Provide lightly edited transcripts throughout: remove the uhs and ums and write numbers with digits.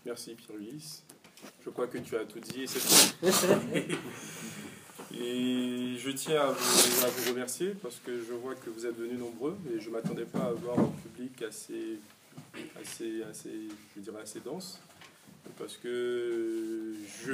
Merci Pierre-Louis. Je crois que tu as tout dit. Et je tiens à vous remercier parce que je vois que vous êtes venus nombreux et je ne m'attendais pas à avoir un public assez dense. Parce que je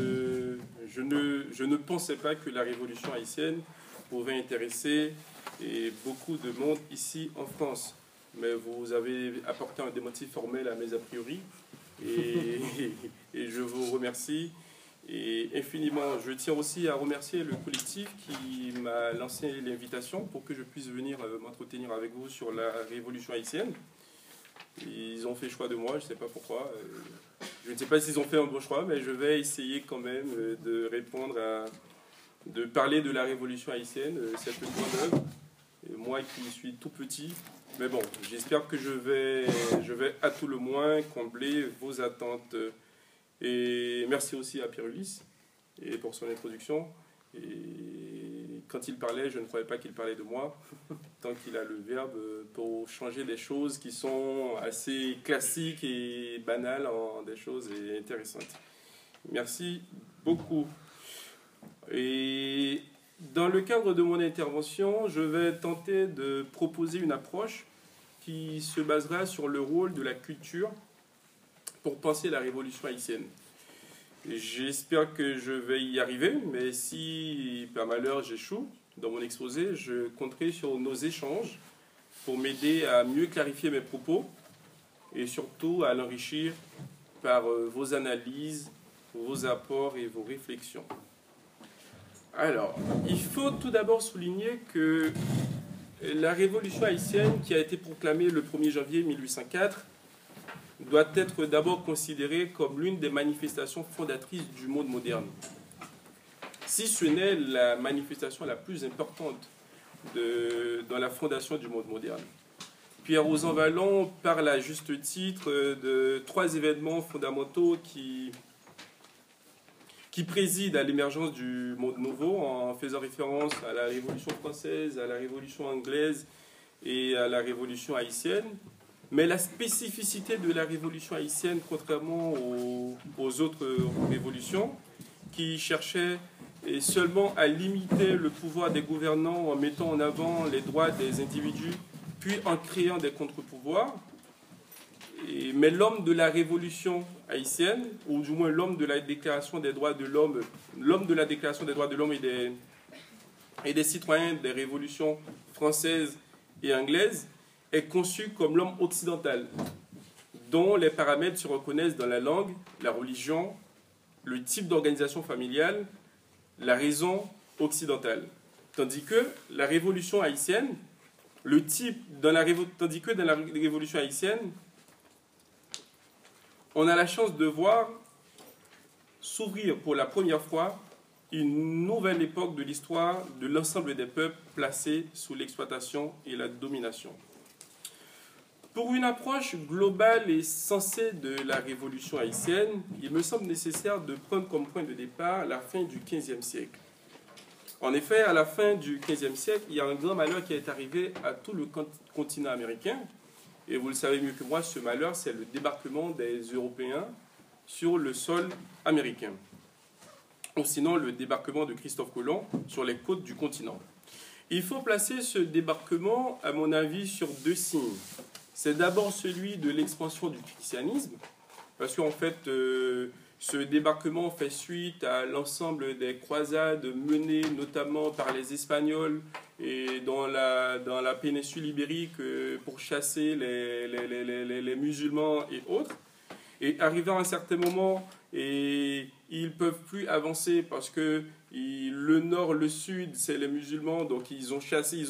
ne pensais pas que la révolution haïtienne pouvait intéresser beaucoup de monde ici en France. Mais vous avez apporté un démenti formel à mes a priori et je vous remercie et infiniment. Je tiens aussi à remercier le collectif qui m'a lancé l'invitation pour que je puisse venir m'entretenir avec vous sur la révolution haïtienne. Ils ont fait choix de moi, je ne sais pas pourquoi. Je ne sais pas s'ils ont fait un bon choix, mais je vais essayer quand même de répondre de parler de la révolution haïtienne, cette grande œuvre. Et moi qui suis tout petit, mais bon, j'espère que je vais à tout le moins combler vos attentes. Et merci aussi à Pierre-Ulysse pour son introduction. Et quand il parlait, je ne croyais pas qu'il parlait de moi, tant qu'il a le verbe pour changer des choses qui sont assez classiques et banales en des choses intéressantes. Merci beaucoup. Et dans le cadre de mon intervention, je vais tenter de proposer une approche qui se basera sur le rôle de la culture pour penser la révolution haïtienne. J'espère que je vais y arriver, mais si par malheur j'échoue dans mon exposé, je compterai sur nos échanges pour m'aider à mieux clarifier mes propos et surtout à l'enrichir par vos analyses, vos apports et vos réflexions. Alors, il faut tout d'abord souligner que la révolution haïtienne, qui a été proclamée le 1er janvier 1804, doit être d'abord considérée comme l'une des manifestations fondatrices du monde moderne. Si ce n'est la manifestation la plus importante dans la fondation du monde moderne. Pierre Rosanvallon parle à juste titre de 3 événements fondamentaux qui préside à l'émergence du monde nouveau en faisant référence à la Révolution française, à la Révolution anglaise et à la Révolution haïtienne. Mais la spécificité de la Révolution haïtienne, contrairement aux autres révolutions, qui cherchaient seulement à limiter le pouvoir des gouvernants en mettant en avant les droits des individus, puis en créant des contre-pouvoirs, mais l'homme de la révolution haïtienne, ou du moins l'homme de la déclaration des droits de l'homme, l'homme de la déclaration des droits de l'homme et des citoyens des révolutions françaises et anglaises, est conçu comme l'homme occidental, dont les paramètres se reconnaissent dans la langue, la religion, le type d'organisation familiale, la raison occidentale. Tandis que la révolution haïtienne, tandis que dans la révolution haïtienne, on a la chance de voir s'ouvrir pour la première fois une nouvelle époque de l'histoire de l'ensemble des peuples placés sous l'exploitation et la domination. Pour une approche globale et sensée de la révolution haïtienne, il me semble nécessaire de prendre comme point de départ la fin du XVe siècle. En effet, à la fin du XVe siècle, il y a un grand malheur qui est arrivé à tout le continent américain. Et vous le savez mieux que moi, ce malheur, c'est le débarquement des Européens sur le sol américain. Ou sinon, le débarquement de Christophe Colomb sur les côtes du continent. Il faut placer ce débarquement, à mon avis, sur 2 signes. C'est d'abord celui de l'expansion du christianisme, parce qu'en fait, ce débarquement fait suite à l'ensemble des croisades menées notamment par les Espagnols et dans la péninsule ibérique pour chasser les musulmans et autres. Et arrivant à un certain moment, ils ne peuvent plus avancer parce que le nord, le sud, c'est les musulmans, donc ils ont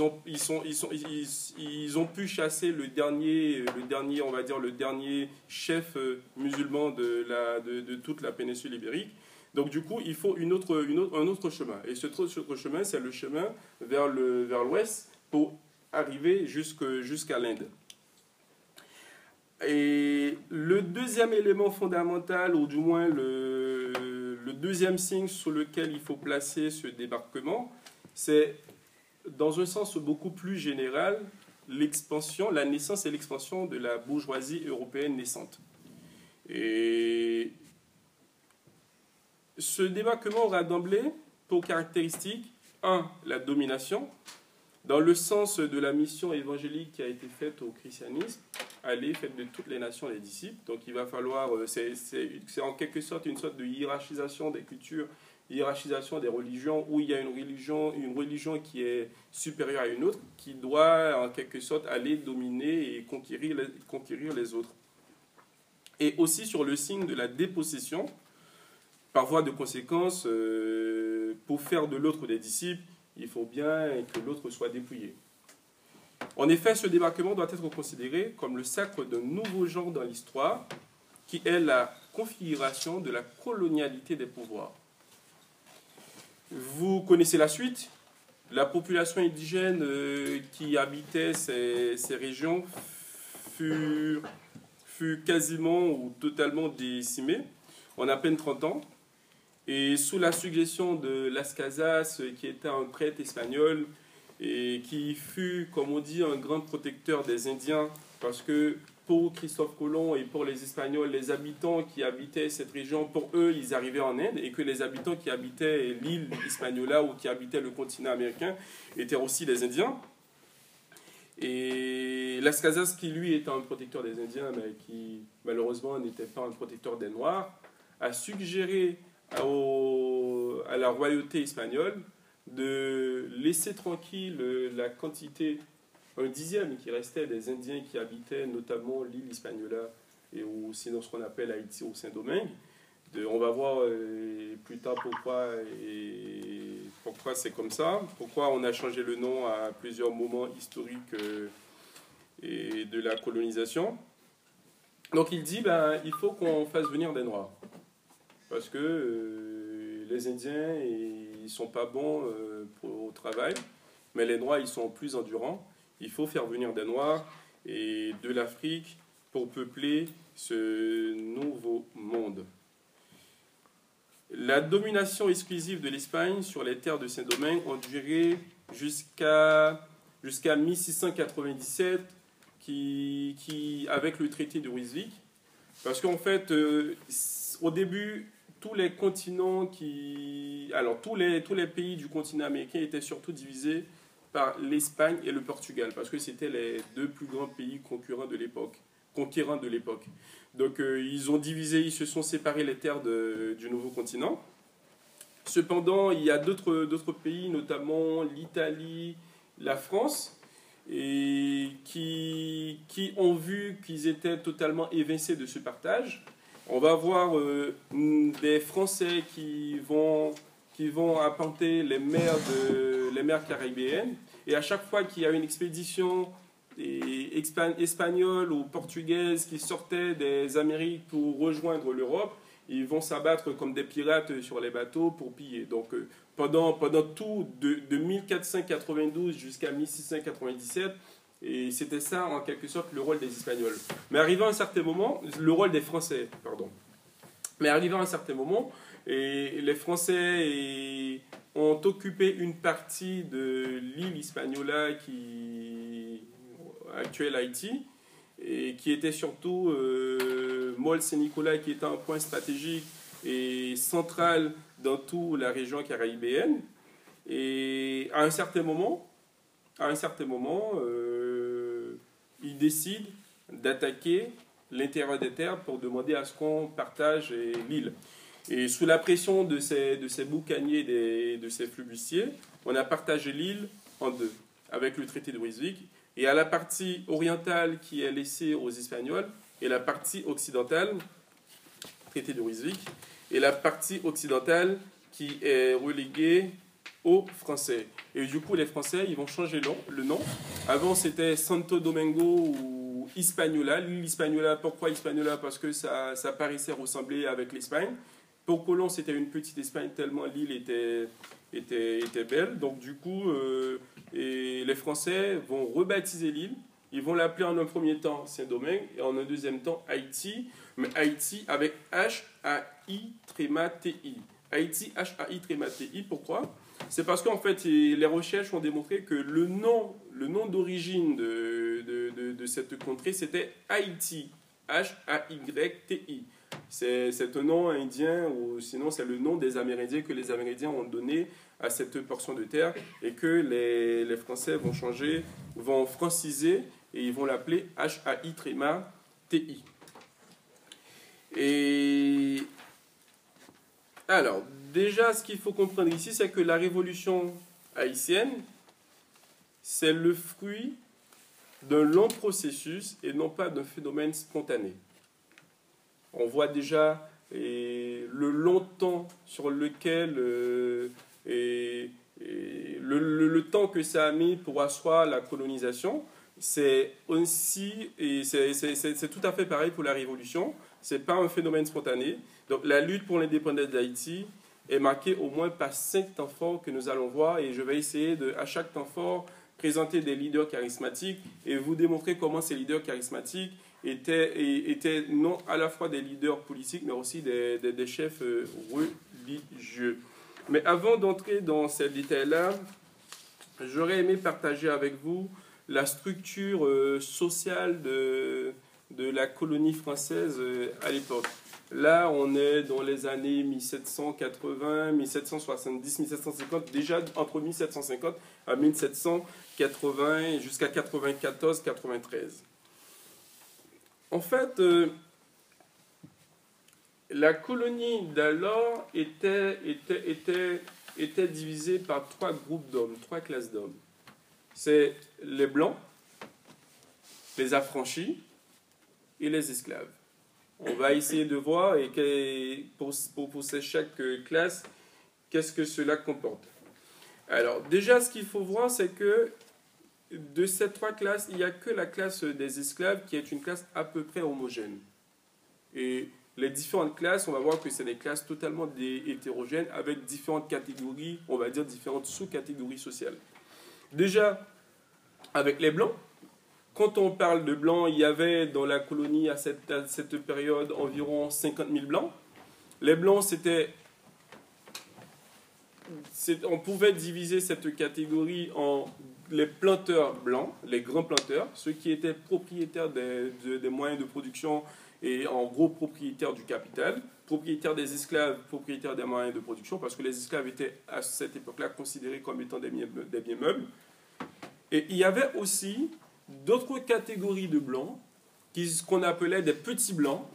pu chasser le dernier, on va dire le dernier chef musulman de toute la péninsule ibérique. Donc du coup, il faut un autre chemin. Et ce autre chemin, c'est le chemin vers l'ouest pour arriver jusqu'à l'Inde. Et le deuxième élément fondamental, ou du moins le deuxième signe sur lequel il faut placer ce débarquement, c'est, dans un sens beaucoup plus général, la naissance et l'expansion de la bourgeoisie européenne naissante. Et ce débarquement aura d'emblée pour caractéristique, 1. La domination, dans le sens de la mission évangélique qui a été faite au christianisme, aller faite de toutes les nations les disciples. Donc il va falloir, c'est en quelque sorte une sorte de hiérarchisation des cultures, hiérarchisation des religions, où il y a une religion qui est supérieure à une autre, qui doit en quelque sorte aller dominer et conquérir les autres. Et aussi sur le signe de la dépossession, par voie de conséquence, pour faire de l'autre des disciples, il faut bien que l'autre soit dépouillé. En effet, ce débarquement doit être considéré comme le sacre d'un nouveau genre dans l'histoire, qui est la configuration de la colonialité des pouvoirs. Vous connaissez la suite. La population indigène qui habitait ces régions fut quasiment ou totalement décimée en à peine 30 ans. Et sous la suggestion de Las Casas, qui était un prêtre espagnol et qui fut, comme on dit, un grand protecteur des Indiens, parce que pour Christophe Colomb et pour les Espagnols, les habitants qui habitaient cette région, pour eux, ils arrivaient en Inde, et que les habitants qui habitaient l'île Hispaniola ou qui habitaient le continent américain étaient aussi des Indiens. Et Las Casas, qui lui était un protecteur des Indiens, mais qui malheureusement n'était pas un protecteur des Noirs, a suggéré à la royauté espagnole de laisser tranquille la quantité, un dixième qui restait des Indiens qui habitaient notamment l'île Hispaniola et sinon ce qu'on appelle Haïti ou Saint-Domingue. On va voir plus tard pourquoi c'est comme ça, pourquoi on a changé le nom à plusieurs moments historiques et de la colonisation. Donc il dit, il faut qu'on fasse venir des Noirs. Parce que les Indiens, ils ne sont pas bons au travail, mais les Noirs, ils sont plus endurants. Il faut faire venir des Noirs et de l'Afrique pour peupler ce nouveau monde. La domination exclusive de l'Espagne sur les terres de Saint-Domingue a duré jusqu'à 1697, avec le traité de Ryswick. Parce qu'en fait, au début, tous les continents tous les pays du continent américain étaient surtout divisés par l'Espagne et le Portugal, parce que c'était les deux plus grands pays conquérants de l'époque. Donc ils se sont séparés les terres du nouveau continent. Cependant, il y a d'autres pays, notamment l'Italie, la France, et qui ont vu qu'ils étaient totalement évincés de ce partage. On va voir des Français qui vont arpenter les mers caribéennes. Et à chaque fois qu'il y a une expédition espagnole ou portugaise qui sortait des Amériques pour rejoindre l'Europe, ils vont s'abattre comme des pirates sur les bateaux pour piller. Donc pendant tout, de 1492 jusqu'à 1697, et c'était ça, en quelque sorte, le rôle des Espagnols. Mais arrivant à un certain moment, le rôle des Français, pardon. Mais arrivant à un certain moment, et les Français ont occupé une partie de l'île Hispaniola actuelle Haïti, et qui était surtout Mole Saint-Nicolas, qui était un point stratégique et central dans toute la région caribéenne. Et à un certain moment, ils décident d'attaquer l'intérieur des terres pour demander à ce qu'on partage l'île. Et sous la pression de ces boucaniers, de ces flibustiers, on a partagé l'île en deux, avec le traité de Ryswick. Et à la partie orientale qui est laissée aux Espagnols, et la partie occidentale, traité de Ryswick, et la partie occidentale qui est reléguée aux Français. Et du coup, les Français, ils vont changer le nom. Avant, c'était Santo Domingo ou Hispaniola. L'île Hispaniola, pourquoi Hispaniola? Parce que ça paraissait ressembler avec l'Espagne. Pour Colomb, c'était une petite Espagne tellement l'île était belle. Donc du coup, les Français vont rebaptiser l'île. Ils vont l'appeler en un premier temps Saint-Domingue et en un deuxième temps Haïti. Mais Haïti avec H-A-I-T-I. Haïti, H-A-I-T-I. Pourquoi? C'est parce qu'en fait, les recherches ont démontré que le nom d'origine de cette contrée, c'était Haïti. H-A-Y-T-I. C'est un nom indien, ou sinon c'est le nom des Amérindiens que les Amérindiens ont donné à cette portion de terre et que les Français vont changer, vont franciser et ils vont l'appeler H-A-I-T-I. Et alors, déjà, ce qu'il faut comprendre ici, c'est que la révolution haïtienne, c'est le fruit d'un long processus et non pas d'un phénomène spontané. On voit déjà le long temps sur lequel le temps que ça a mis pour asseoir la colonisation. C'est aussi, et c'est tout à fait pareil pour la révolution. C'est pas un phénomène spontané. Donc la lutte pour l'indépendance d'Haïti est marquée au moins par 5 temps forts que nous allons voir, et je vais essayer à chaque temps fort présenter des leaders charismatiques et vous démontrer comment ces leaders charismatiques étaient non à la fois des leaders politiques, mais aussi des chefs religieux. Mais avant d'entrer dans ces détails-là, j'aurais aimé partager avec vous la structure sociale de la colonie française à l'époque. Là, on est dans les années 1780, 1770, 1750, déjà entre 1750 à 1780 jusqu'à 94, 93. En fait, la colonie d'alors était divisée par 3 groupes d'hommes, 3 classes d'hommes. C'est les Blancs, les affranchis et les esclaves. On va essayer de voir et pour chaque classe, qu'est-ce que cela comporte. Alors, déjà, ce qu'il faut voir, c'est que de ces 3 classes, il n'y a que la classe des esclaves qui est une classe à peu près homogène. Et les différentes classes, on va voir que c'est des classes totalement hétérogènes avec différentes catégories, on va dire différentes sous-catégories sociales. Déjà, avec les Blancs, quand on parle de Blancs, il y avait dans la colonie à cette période environ 50 000 Blancs. Les Blancs, on pouvait diviser cette catégorie en les planteurs blancs, les grands planteurs, ceux qui étaient propriétaires des moyens de production et en gros propriétaires du capital, propriétaires des esclaves, propriétaires des moyens de production, parce que les esclaves étaient à cette époque-là considérés comme étant des biens meubles. Et il y avait aussi d'autres catégories de blancs, qu'on appelait des petits blancs,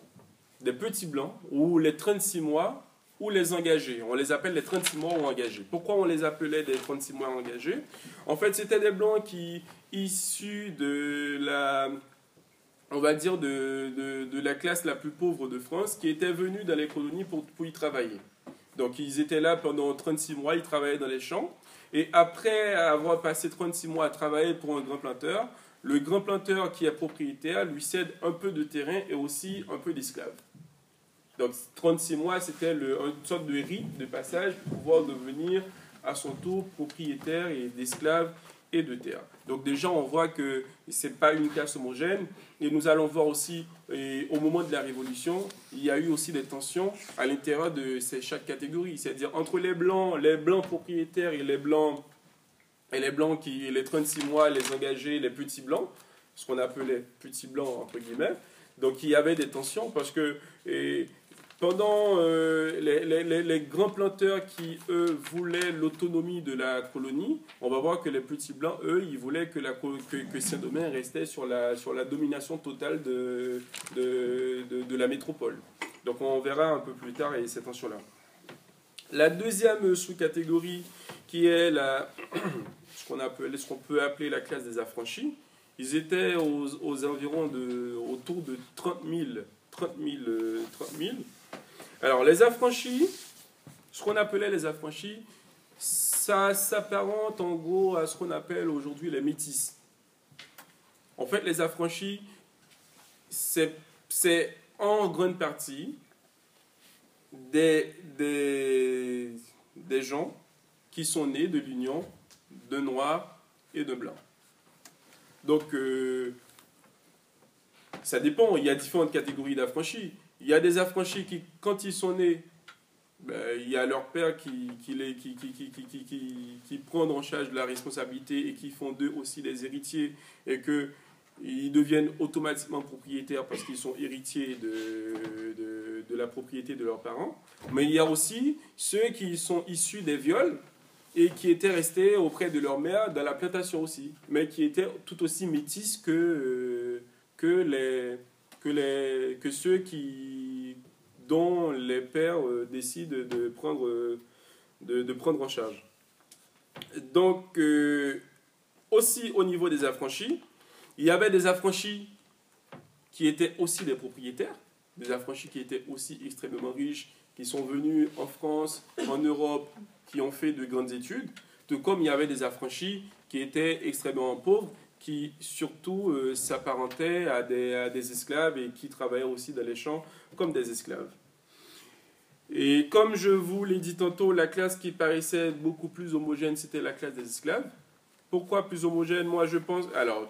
ou les 36 mois, ou les engagés. On les appelle les 36 mois ou engagés. Pourquoi on les appelait des 36 mois engagés? En fait, c'était des blancs qui, issus de la, on va dire, de la classe la plus pauvre de France, qui étaient venus dans les colonies pour y travailler. Donc, ils étaient là pendant 36 mois, ils travaillaient dans les champs. Et après avoir passé 36 mois à travailler pour un grand planteur, le grand planteur qui est propriétaire lui cède un peu de terrain et aussi un peu d'esclaves. Donc 36 mois, c'était une sorte de rite de passage pour pouvoir devenir à son tour propriétaire et d'esclaves et de terre. Donc déjà, on voit que ce n'est pas une classe homogène. Et nous allons voir aussi, au moment de la Révolution, il y a eu aussi des tensions à l'intérieur de chaque catégorie. C'est-à-dire entre les blancs propriétaires et les blancs qui, les 36 mois, les engagés, les petits blancs, ce qu'on appelait petits blancs entre guillemets. Donc il y avait des tensions parce que pendant les grands planteurs qui, eux, voulaient l'autonomie de la colonie, on va voir que les petits blancs, eux, ils voulaient que Saint-Domingue restait sur la domination totale de la métropole. Donc on verra un peu plus tard ces tensions-là. La deuxième sous-catégorie, qui est ce qu'on peut appeler la classe des affranchis, ils étaient aux environs autour de 30 000. Alors, les affranchis, ce qu'on appelait les affranchis, ça s'apparente en gros à ce qu'on appelle aujourd'hui les métis. En fait, les affranchis, c'est en grande partie des gens qui sont nés de l'union de noirs et de blancs. Donc, ça dépend. Il y a différentes catégories d'affranchis. Il y a des affranchis qui, quand ils sont nés, il y a leur père qui prend en charge la responsabilité et qui font d'eux aussi les héritiers et que ils deviennent automatiquement propriétaires parce qu'ils sont héritiers de la propriété de leurs parents. Mais il y a aussi ceux qui sont issus des viols et qui étaient restés auprès de leur mère dans la plantation aussi, mais qui étaient tout aussi métis que ceux dont les pères décident de prendre en charge. Donc, aussi au niveau des affranchis, il y avait des affranchis qui étaient aussi des propriétaires, des affranchis qui étaient aussi extrêmement riches, qui sont venus en France, en Europe, qui ont fait de grandes études, tout comme il y avait des affranchis qui étaient extrêmement pauvres, qui surtout s'apparentaient à des esclaves et qui travaillaient aussi dans les champs comme des esclaves. Et comme je vous l'ai dit tantôt, la classe qui paraissait beaucoup plus homogène, c'était la classe des esclaves. Pourquoi plus homogène? Moi, je pense... Alors,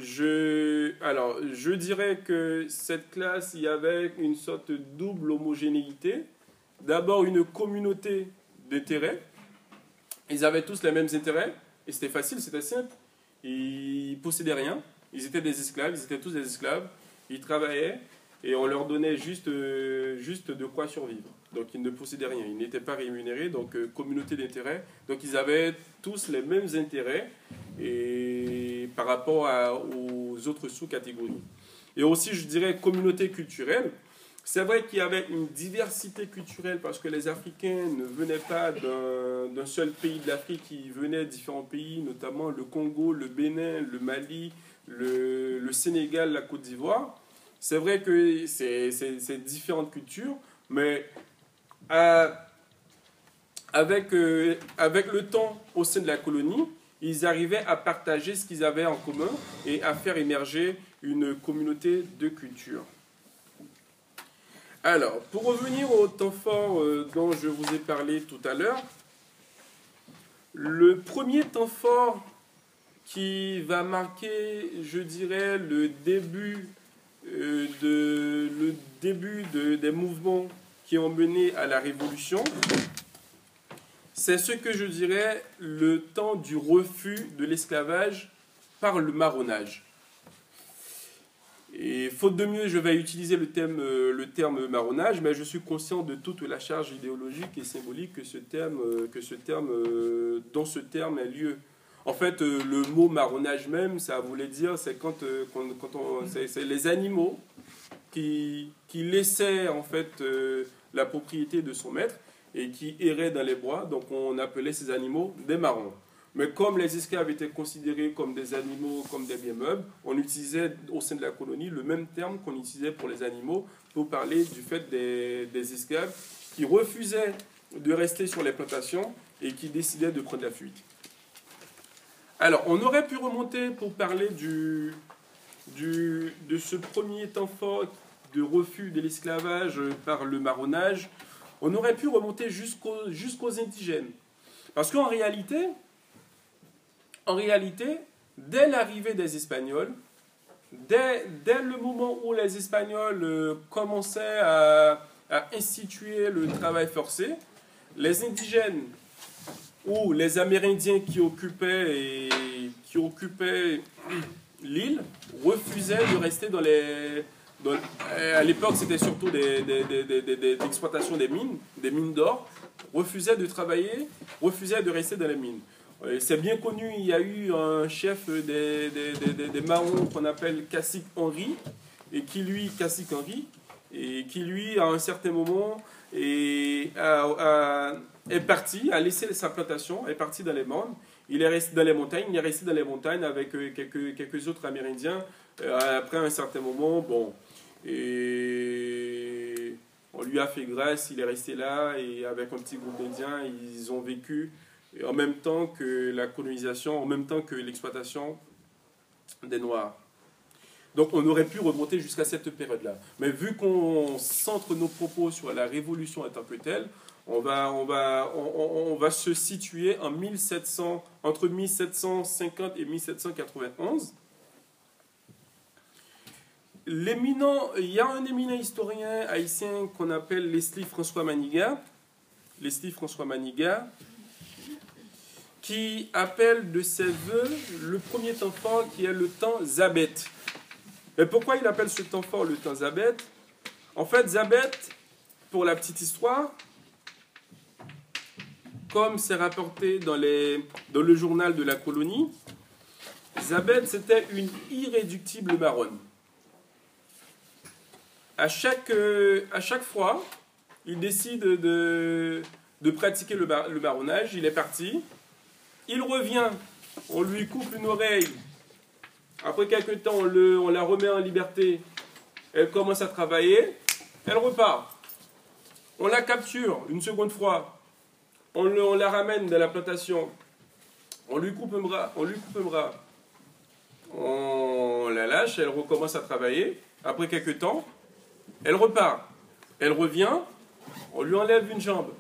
je dirais que cette classe, il y avait une sorte de double homogénéité. D'abord, une communauté d'intérêts. Ils avaient tous les mêmes intérêts. Et c'était facile, c'était simple. Ils possédaient rien. Ils étaient des esclaves. Ils étaient tous des esclaves. Ils travaillaient. Et on leur donnait juste de quoi survivre. Donc, ils ne possédaient rien. Ils n'étaient pas rémunérés. Donc, communauté d'intérêts. Donc, ils avaient tous les mêmes intérêts et par rapport aux autres sous-catégories. Et aussi, je dirais, communauté culturelle. C'est vrai qu'il y avait une diversité culturelle parce que les Africains ne venaient pas d'un seul pays de l'Afrique, ils venaient de différents pays, notamment le Congo, le Bénin, le Mali, le Sénégal, la Côte d'Ivoire. C'est vrai que c'est différentes cultures, mais avec le temps au sein de la colonie, ils arrivaient à partager ce qu'ils avaient en commun et à faire émerger une communauté de culture. Alors, pour revenir au temps fort dont je vous ai parlé tout à l'heure, le premier temps fort qui va marquer, je dirais, le début des mouvements qui ont mené à la Révolution, c'est ce que je dirais le temps du refus de l'esclavage par le marronnage. Et faute de mieux, je vais utiliser le terme marronnage, mais je suis conscient de toute la charge idéologique et symbolique dont ce terme est lieu. En fait, le mot marronnage même, ça voulait dire, c'est c'est les animaux qui laissaient en fait la propriété de son maître et qui erraient dans les bois. Donc, on appelait ces animaux des marrons. Mais comme les esclaves étaient considérés comme des animaux, comme des biens meubles, on utilisait au sein de la colonie le même terme qu'on utilisait pour les animaux pour parler du fait des esclaves qui refusaient de rester sur les plantations et qui décidaient de prendre la fuite. Alors, on aurait pu remonter pour parler de ce premier temps fort de refus de l'esclavage par le marronnage. On aurait pu remonter jusqu'aux indigènes. Parce qu'en réalité, dès l'arrivée des Espagnols, dès le moment où les Espagnols commençaient à instituer le travail forcé, les indigènes ou les Amérindiens qui occupaient l'île refusaient de rester à l'époque, c'était surtout l'exploitation des mines d'or, refusaient de travailler, refusaient de rester dans les mines. C'est bien connu, il y a eu un chef des Marrons qu'on appelle Cacique Henry, Cacique Henry, et qui lui, à un certain moment, est parti, a laissé sa plantation, est parti dans les mondes. Il est resté dans les montagnes, avec quelques autres Amérindiens. Après un certain moment, et on lui a fait grâce, il est resté là, et avec un petit groupe d'Indiens, ils ont vécu en même temps que la colonisation, en même temps que l'exploitation des Noirs. Donc on aurait pu remonter jusqu'à cette période-là. Mais vu qu'on centre nos propos sur la Révolution en tant que telle, on va se situer entre 1750 et 1791. Il y a un éminent historien haïtien qu'on appelle Leslie François Manigat, qui appelle de ses voeux le premier temps fort qui est le temps Zabet. Et pourquoi il appelle ce temps fort le temps Zabet? En fait, Zabet, pour la petite histoire, comme c'est rapporté dans le journal de la colonie, Zabet, c'était une irréductible baronne. À chaque fois, il décide de pratiquer le marronnage, il est parti, il revient, on lui coupe une oreille, après quelques temps, on la remet en liberté, elle commence à travailler, elle repart. On la capture une seconde fois, on la ramène dans la plantation, on lui coupe un bras, on la lâche, elle recommence à travailler, après quelques temps, elle repart, elle revient, on lui enlève une jambe.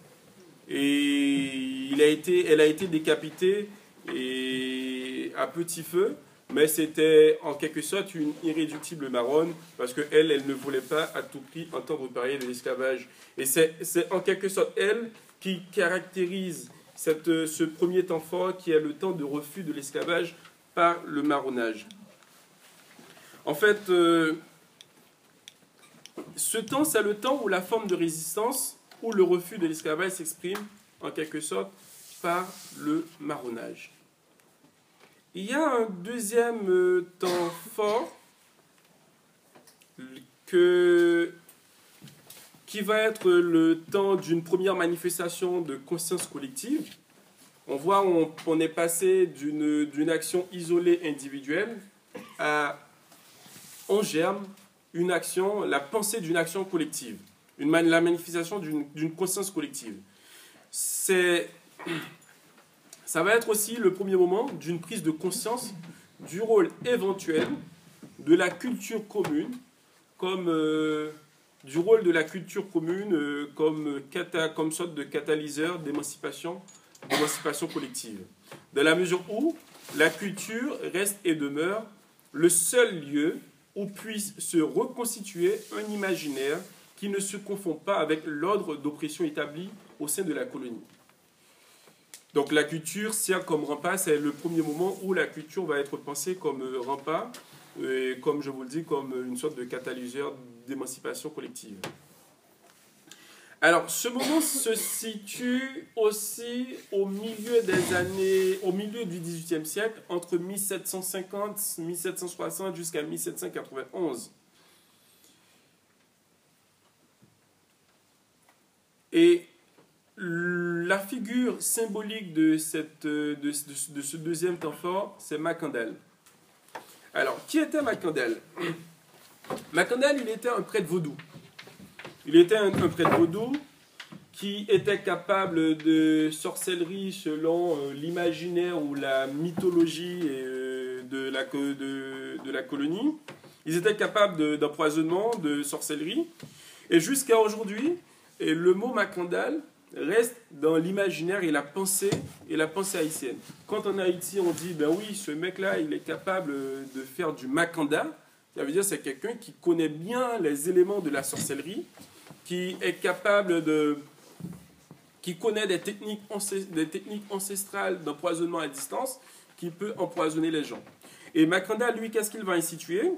Et elle a été décapitée et à petit feu, mais c'était en quelque sorte une irréductible marronne, parce qu'elle ne voulait pas à tout prix entendre parler de l'esclavage. Et c'est en quelque sorte elle qui caractérise ce premier temps fort, qui est le temps de refus de l'esclavage par le marronnage. En fait, ce temps, c'est le temps où la forme de résistance ou le refus de l'esclavage s'exprime en quelque sorte par le marronnage. Il y a un deuxième temps fort qui va être le temps d'une première manifestation de conscience collective. On voit on est passé d'une action isolée individuelle à, en germe, une action, la pensée d'une action collective, la manifestation d'une conscience collective. Ça va être aussi le premier moment d'une prise de conscience du rôle éventuel de la culture commune, comme comme sorte de catalyseur d'émancipation collective. Dans la mesure où la culture reste et demeure le seul lieu où puisse se reconstituer un imaginaire qui ne se confond pas avec l'ordre d'oppression établi au sein de la colonie. Donc la culture sert comme rempart, c'est le premier moment où la culture va être pensée comme rempart, et comme je vous le dis, comme une sorte de catalyseur d'émancipation collective. Alors, ce moment se situe aussi au milieu du XVIIIe siècle, entre 1750, 1760 jusqu'à 1791. Et la figure symbolique de ce deuxième temps fort, c'est Macandal. Alors, qui était Macandal? Macandal, il était un prêtre vaudou. Il était un prêtre vaudou qui était capable de sorcellerie selon l'imaginaire ou la mythologie de la colonie. Ils étaient capables d'empoisonnement, de sorcellerie. Et jusqu'à aujourd'hui, le mot Macandal reste dans l'imaginaire et la pensée haïtienne. Quand en Haïti, on dit, ben oui, ce mec-là, il est capable de faire du Macanda, ça veut dire que c'est quelqu'un qui connaît bien les éléments de la sorcellerie, qui est capable qui connaît des techniques ancestrales d'empoisonnement à distance, qui peut empoisonner les gens. Et Macanda, lui, qu'est-ce qu'il va instituer?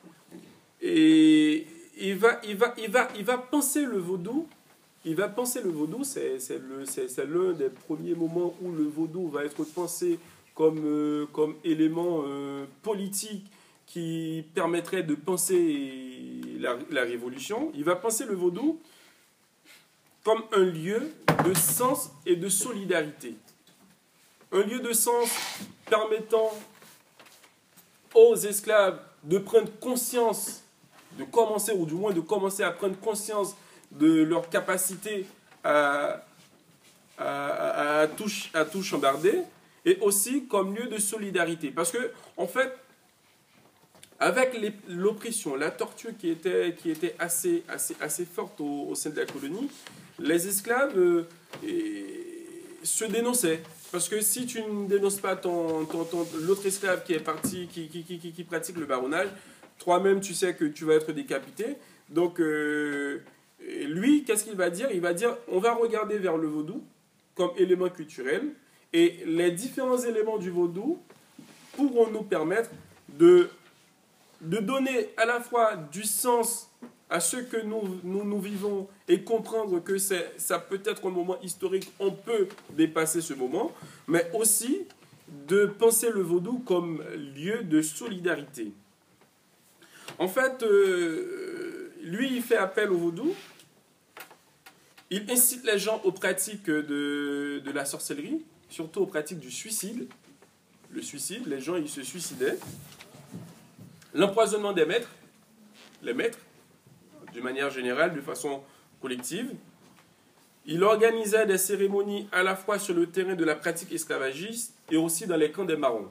Et il va penser le vaudou. Il va penser le vaudou, c'est l'un des premiers moments où le vaudou va être pensé comme élément politique qui permettrait de penser la révolution. Il va penser le vaudou comme un lieu de sens et de solidarité. Un lieu de sens permettant aux esclaves de prendre conscience, de commencer à prendre conscience de leur capacité à tout chambarder, et aussi comme lieu de solidarité. Parce que, en fait, avec l'oppression, la torture qui était assez forte au sein de la colonie, les esclaves se dénonçaient. Parce que si tu ne dénonces pas l'autre esclave qui est parti, qui pratique le marronnage, toi-même tu sais que tu vas être décapité. Donc lui, qu'est-ce qu'il va dire? Il va dire, on va regarder vers le vaudou comme élément culturel, et les différents éléments du vaudou pourront nous permettre de donner à la fois du sens à ce que nous vivons et comprendre que ça peut être un moment historique, on peut dépasser ce moment, mais aussi de penser le vaudou comme lieu de solidarité. En fait, lui, il fait appel au vaudou, il incite les gens aux pratiques de la sorcellerie, surtout aux pratiques du suicide. Le suicide, les gens, ils se suicidaient. L'empoisonnement des maîtres, les maîtres, d'une manière générale, de façon collective. Il organisait des cérémonies à la fois sur le terrain de la pratique esclavagiste et aussi dans les camps des marrons.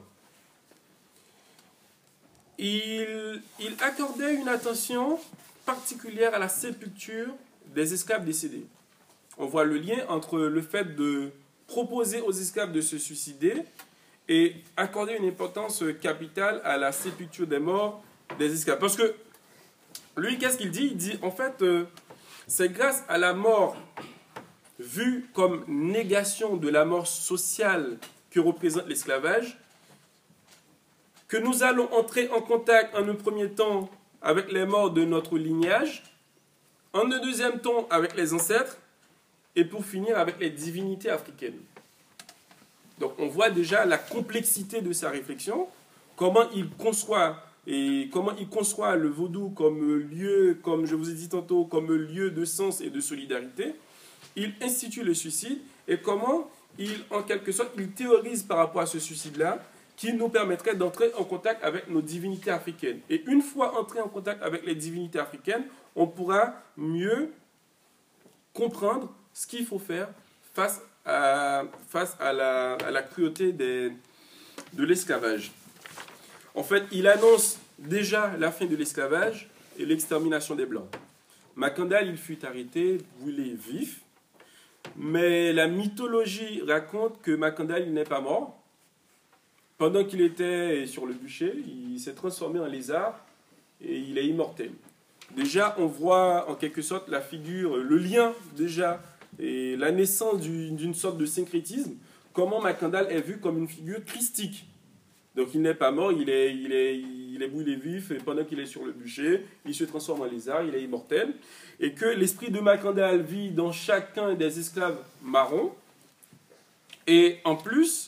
Il accordait une attention particulière à la sépulture des esclaves décédés. On voit le lien entre le fait de proposer aux esclaves de se suicider et accorder une importance capitale à la sépulture des morts des esclaves. Parce que lui, qu'est-ce qu'il dit? Il dit, en fait, c'est grâce à la mort vue comme négation de la mort sociale que représente l'esclavage que nous allons entrer en contact en un premier temps avec les morts de notre lignage, en un deuxième temps avec les ancêtres, et pour finir avec les divinités africaines. Donc on voit déjà la complexité de sa réflexion, comment il conçoit le vaudou comme lieu, comme je vous ai dit tantôt, comme lieu de sens et de solidarité. Il institue le suicide et comment en quelque sorte, il théorise par rapport à ce suicide-là qui nous permettrait d'entrer en contact avec nos divinités africaines. Et une fois entré en contact avec les divinités africaines, on pourra mieux comprendre ce qu'il faut faire face à la cruauté de l'esclavage. En fait, il annonce déjà la fin de l'esclavage et l'extermination des Blancs. Macandal, il fut arrêté, brûlé vif, mais la mythologie raconte que Macandal, il n'est pas mort. Pendant qu'il était sur le bûcher, il s'est transformé en lézard et il est immortel. Déjà, on voit en quelque sorte la figure, le lien déjà, et la naissance d'une sorte de syncrétisme, comment Macandal est vu comme une figure christique. Donc il n'est pas mort, il est brûlé vif, et pendant qu'il est sur le bûcher, il se transforme en lézard, il est immortel, et que l'esprit de Macandal vit dans chacun des esclaves marrons, et en plus,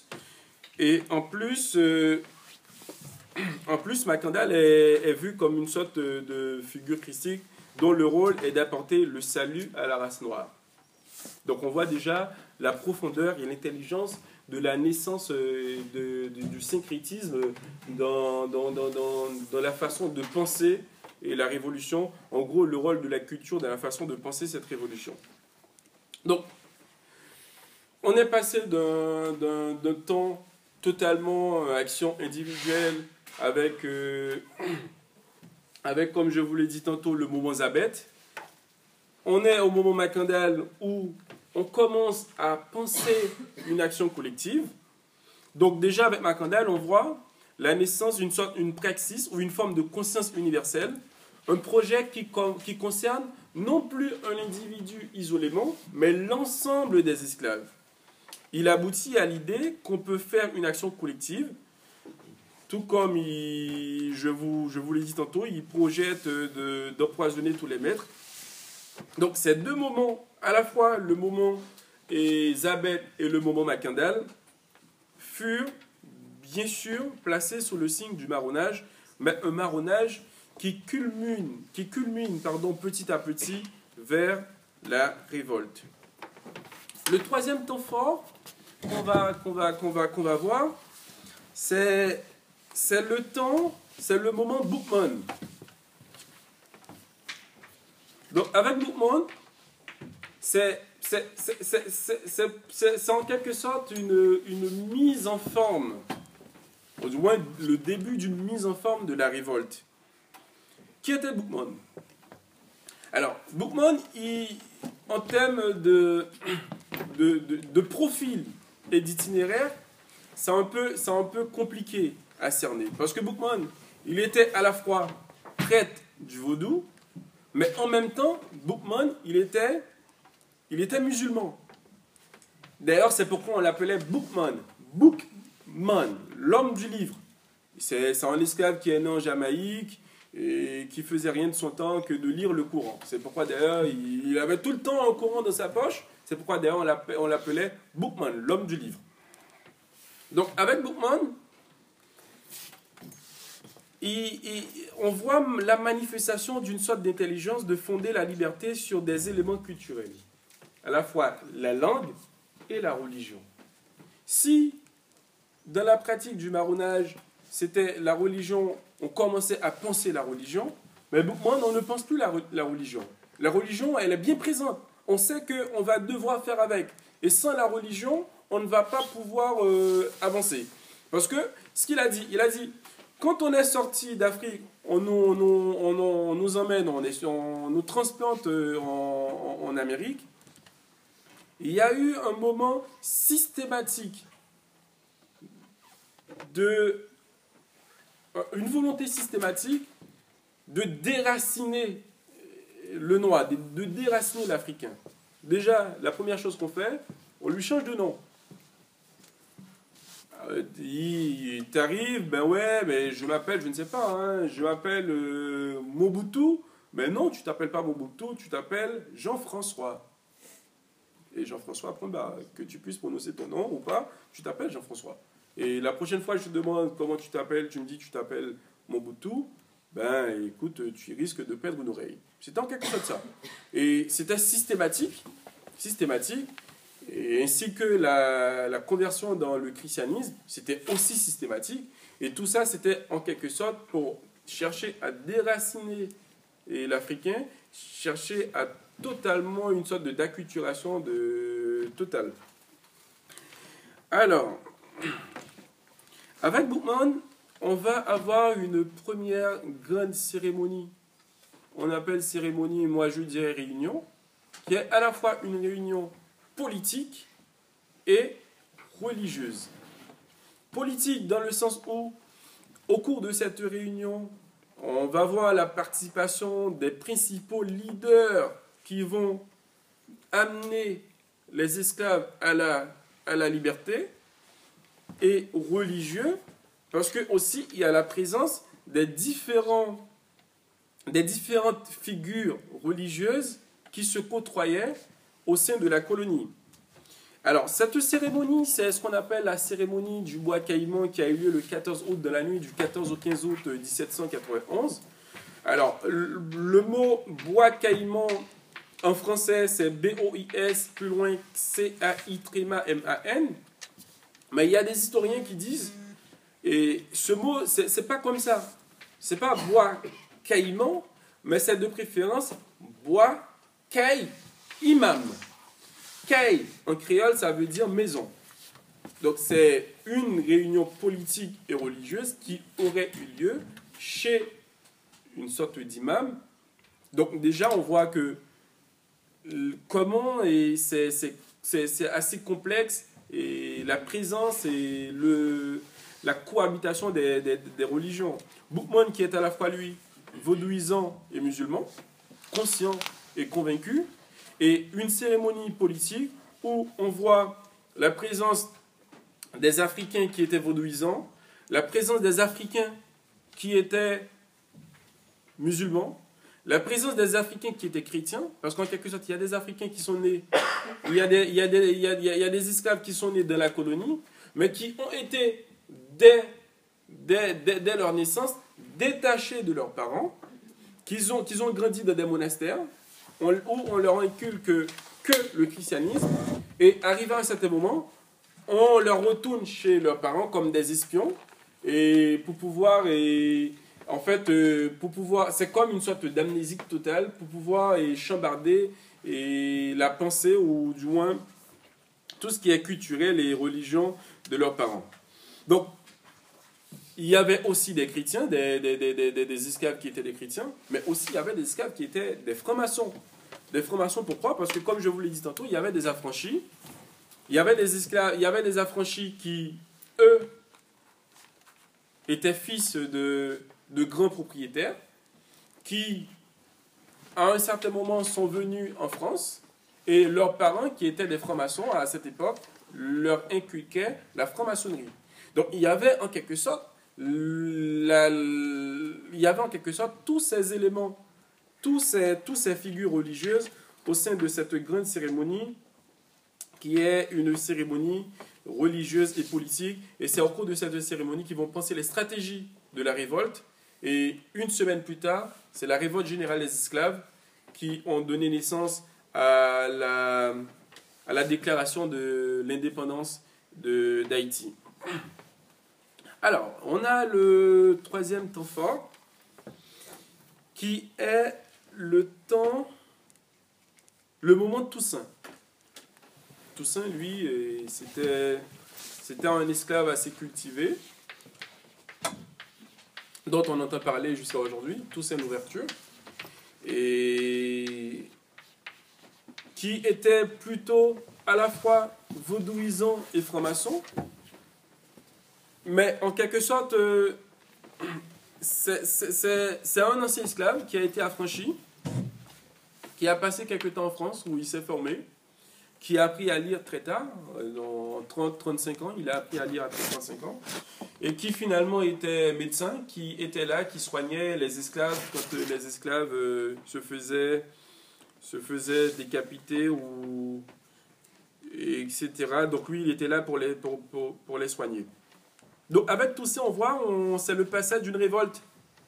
Macandal est vu comme une sorte de figure christique dont le rôle est d'apporter le salut à la race noire. Donc on voit déjà la profondeur et l'intelligence de la naissance du syncrétisme dans la façon de penser et la révolution. En gros, le rôle de la culture dans la façon de penser cette révolution. Donc, on est passé d'un temps totalement action individuelle avec, comme je vous l'ai dit tantôt, le moment Zabet. On est au moment Macandal où on commence à penser une action collective. Donc déjà avec Macandal, on voit la naissance d'une praxis ou une forme de conscience universelle, un projet qui concerne non plus un individu isolément, mais l'ensemble des esclaves. Il aboutit à l'idée qu'on peut faire une action collective, tout comme je vous l'ai dit tantôt, il projette d'empoisonner tous les maîtres. Donc ces deux moments, à la fois le moment Zabet et le moment Macandal, furent bien sûr placés sous le signe du marronnage, mais un marronnage qui culmine petit à petit vers la révolte. Le troisième temps fort qu'on va voir, c'est le moment Boukman. Donc avec Boukman, c'est en quelque sorte une mise en forme, ou du moins le début d'une mise en forme de la révolte. Qui était Boukman? Alors, Boukman, en termes de profil et d'itinéraire, c'est un peu compliqué à cerner. Parce que Boukman, il était à la fois prêtre du vaudou, mais en même temps, Boukman, il était musulman. D'ailleurs, c'est pourquoi on l'appelait Boukman. Boukman, l'homme du livre. C'est un esclave qui est né en Jamaïque, et qui faisait rien de son temps que de lire le Coran. C'est pourquoi d'ailleurs il avait tout le temps un Coran dans sa poche. C'est pourquoi d'ailleurs on l'appelait Boukman, l'homme du livre. Donc avec Boukman, on voit la manifestation d'une sorte d'intelligence de fonder la liberté sur des éléments culturels, à la fois la langue et la religion. Si, dans la pratique du marronnage, c'était la religion, on commençait à penser la religion, mais Boukman, on ne pense plus la religion. La religion, elle est bien présente. On sait qu'on va devoir faire avec. Et sans la religion, on ne va pas pouvoir avancer. Parce que, ce qu'il a dit, quand on est sorti d'Afrique, on nous emmène, on nous transplante en Amérique. Il y a eu un moment systématique une volonté systématique de déraciner le noir, de déraciner l'Africain. Déjà, la première chose qu'on fait, on lui change de nom. T'arrives, ben ouais, mais je m'appelle, je ne sais pas, hein, je m'appelle Mobutu. Mais non, tu t'appelles pas Mobutu, tu t'appelles Jean-François. Et Jean-François, après, bah, que tu puisses prononcer ton nom ou pas, tu t'appelles Jean-François. Et la prochaine fois, je te demande comment tu t'appelles, tu me dis que tu t'appelles Mobutu, ben écoute, tu risques de perdre une oreille. C'était en quelque sorte ça. Et c'était systématique, et ainsi que la conversion dans le christianisme, c'était aussi systématique. Et tout ça, c'était en quelque sorte pour chercher à déraciner l'Africain, chercher à totalement une sorte d'acculturation totale. Alors, avec Boukman, on va avoir une première grande cérémonie. On appelle cérémonie, moi je dirais réunion, qui est à la fois une réunion politique et religieuse. Politique dans le sens où, au cours de cette réunion, on va voir la participation des principaux leaders qui vont amener les esclaves à la liberté, et religieux, parce que aussi il y a la présence des différentes figures religieuses qui se côtoyaient au sein de la colonie. Alors, cette cérémonie, c'est ce qu'on appelle la cérémonie du bois caïman qui a eu lieu le 14 août, de la nuit du 14 au 15 août 1791. Alors, le mot bois caïman en français, c'est B-O-I-S, plus loin C-A-I-M-A-N. Mais il y a des historiens qui disent, et ce mot, c'est pas comme ça. C'est pas bois caïman, mais c'est de préférence bois caï imam. Caï, en créole, ça veut dire maison. Donc c'est une réunion politique et religieuse qui aurait eu lieu chez une sorte d'imam. Donc déjà, on voit que comment, et c'est assez complexe, et la présence et la cohabitation des religions. Boukman, qui est à la fois, lui, vaudouisant et musulman, conscient et convaincu, et une cérémonie politique où on voit la présence des Africains qui étaient vaudouisants, la présence des Africains qui étaient musulmans, la présence des Africains qui étaient chrétiens, parce qu'en quelque sorte, il y a des Africains qui sont nés, il y a des esclaves qui sont nés dans la colonie, mais qui ont été, dès leur naissance, détachés de leurs parents, qu'ils ont grandi dans des monastères, où on leur inculque que le christianisme, et arrivé à un certain moment, on leur retourne chez leurs parents comme des espions, et pour pouvoir... En fait, c'est comme une sorte d'amnésie totale pour pouvoir chambarder la pensée, ou du moins tout ce qui est culturel et religion de leurs parents. Donc, il y avait aussi des chrétiens, des esclaves qui étaient des chrétiens, mais aussi il y avait des esclaves qui étaient des francs-maçons. Des francs-maçons, pourquoi? Parce que, comme je vous l'ai dit tantôt, il y avait des affranchis, il y avait des esclaves, il y avait des affranchis qui, eux, étaient fils de grands propriétaires qui, à un certain moment, sont venus en France, et leurs parents, qui étaient des francs-maçons à cette époque, leur inculquaient la franc-maçonnerie. Donc il y avait en quelque sorte il y avait en quelque sorte tous ces éléments, toutes ces figures religieuses au sein de cette grande cérémonie qui est une cérémonie religieuse et politique. Et c'est au cours de cette cérémonie qu'ils vont penser les stratégies de la révolte. Et une semaine plus tard, c'est la révolte générale des esclaves qui ont donné naissance à la déclaration de l'indépendance d'Haïti. Alors, on a le troisième temps fort qui est le moment de Toussaint. Toussaint, lui, c'était un esclave assez cultivé, dont on entend parler jusqu'à aujourd'hui, Toussaint Louverture, et qui était plutôt à la fois vaudouisant et franc-maçon, mais en quelque sorte, c'est un ancien esclave qui a été affranchi, qui a passé quelque temps en France, où il s'est formé, qui a appris à lire très tard, en 30-35 ans, il a appris à lire à 35 ans, et qui finalement était médecin, qui était là, qui soignait les esclaves quand les esclaves se faisaient décapiter, ou, etc. Donc lui, il était là pour les soigner. Donc avec tout ça, on voit, c'est le passage d'une révolte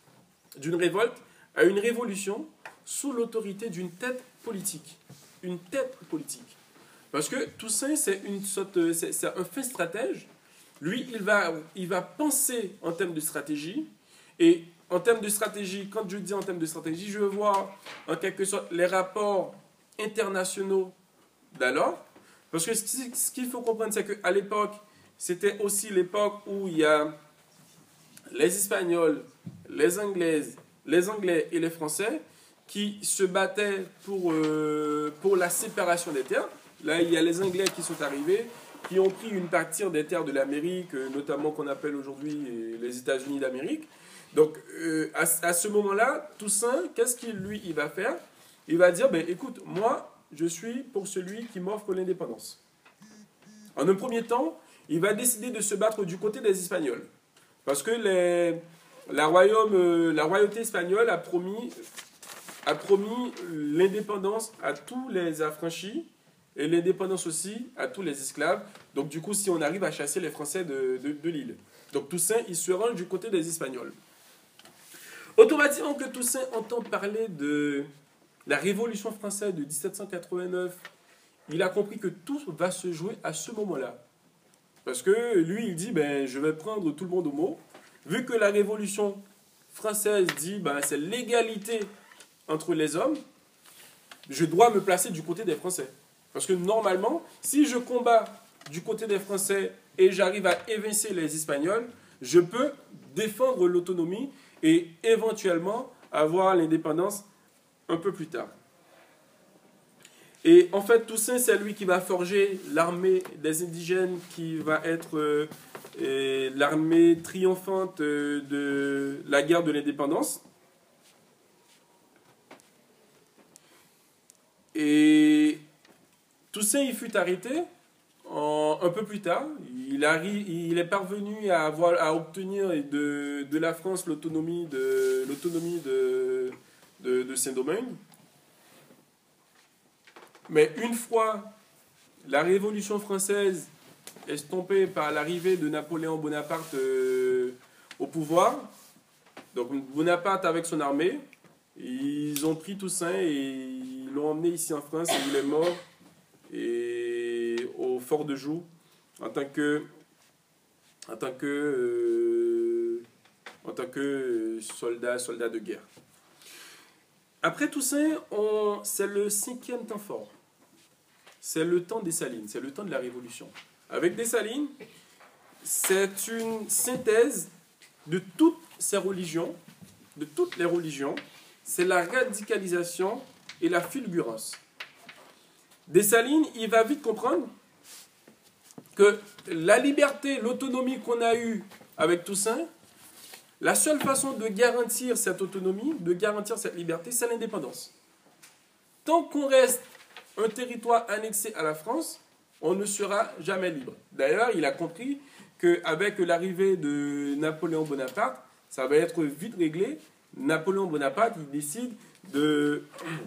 à une révolution sous l'autorité d'une tête politique. Une tête politique. Parce que Toussaint, c'est un fin stratège. Lui, il va penser en termes de stratégie. Et en termes de stratégie, quand je dis en termes de stratégie, je veux voir en quelque sorte les rapports internationaux d'alors. Parce que ce qu'il faut comprendre, c'est qu'à l'époque, c'était aussi l'époque où il y a les Espagnols, les Anglais et les Français qui se battaient pour la séparation des terres. Là, il y a les Anglais qui sont arrivés, qui ont pris une partie des terres de l'Amérique, notamment qu'on appelle aujourd'hui les États-Unis d'Amérique. Donc, à ce moment-là, Toussaint, qu'est-ce qu'il va faire? Il va dire, ben, écoute, moi, je suis pour celui qui m'offre l'indépendance. En un premier temps, il va décider de se battre du côté des Espagnols. Parce que la royauté espagnole a promis l'indépendance à tous les affranchis et l'indépendance aussi à tous les esclaves. Donc du coup, si on arrive à chasser les Français de l'île. Donc Toussaint, il se range du côté des Espagnols. Automatiquement que Toussaint entend parler de la Révolution française de 1789, il a compris que tout va se jouer à ce moment-là. Parce que lui, il dit, ben, je vais prendre tout le monde au mot. Vu que la Révolution française dit, ben, c'est l'égalité entre les hommes, je dois me placer du côté des Français. Parce que normalement, si je combats du côté des Français et j'arrive à évincer les Espagnols, je peux défendre l'autonomie et éventuellement avoir l'indépendance un peu plus tard. Et en fait, Toussaint, c'est lui qui va forger l'armée des indigènes, qui va être l'armée triomphante de la guerre de l'indépendance. Et Toussaint, il fut arrêté un peu plus tard. Il est parvenu à obtenir de la France l'autonomie de Saint-Domingue. Mais une fois la Révolution française estompée par l'arrivée de Napoléon Bonaparte au pouvoir, donc Bonaparte avec son armée, ils ont pris Toussaint et ils l'ont emmené ici en France et il est mort au fort de Joux en tant que soldat de guerre. Après Toussaint, c'est le 5e temps fort. C'est le temps des Salines, c'est le temps de la Révolution. Avec Dessalines, c'est une synthèse de toutes ces religions, de toutes les religions. C'est la radicalisation et la fulgurance. Dessalines, il va vite comprendre que la liberté, l'autonomie qu'on a eue avec Toussaint, la seule façon de garantir cette autonomie, de garantir cette liberté, c'est l'indépendance. Tant qu'on reste un territoire annexé à la France, on ne sera jamais libre. D'ailleurs, il a compris qu'avec l'arrivée de Napoléon Bonaparte, ça va être vite réglé. Napoléon Bonaparte, il décide de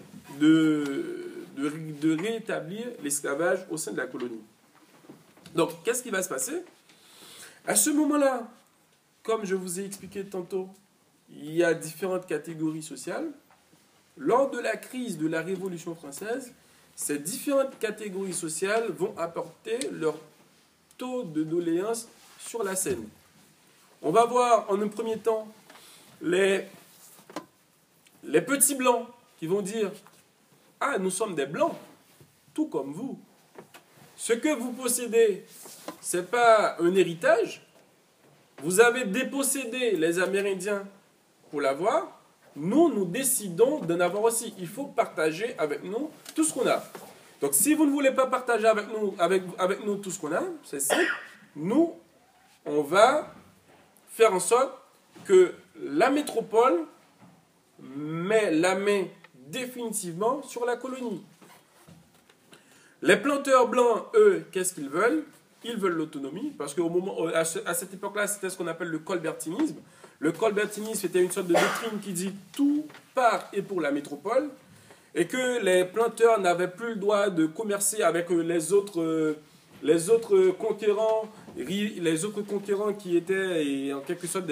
rétablir l'esclavage au sein de la colonie. Donc, qu'est-ce qui va se passer? À ce moment-là, comme je vous ai expliqué tantôt, il y a différentes catégories sociales. Lors de la crise de la Révolution française, ces différentes catégories sociales vont apporter leur taux de doléance sur la scène. On va voir en un premier temps les petits blancs qui vont dire « Ah, nous sommes des blancs, tout comme vous. Ce que vous possédez, ce n'est pas un héritage. Vous avez dépossédé les Amérindiens pour l'avoir. Nous, nous décidons d'en avoir aussi. Il faut partager avec nous tout ce qu'on a. Donc, si vous ne voulez pas partager avec nous tout ce qu'on a, c'est simple. Nous, on va faire en sorte que la métropole met la main définitivement sur la colonie. Les planteurs blancs, eux, qu'est-ce qu'ils veulent? Ils veulent l'autonomie, parce qu'à cette époque-là, c'était ce qu'on appelle le colbertinisme. Le colbertinisme, c'était une sorte de doctrine qui dit tout par et pour la métropole, et que les planteurs n'avaient plus le droit de commercer avec les autres conquérants, qui étaient en quelque sorte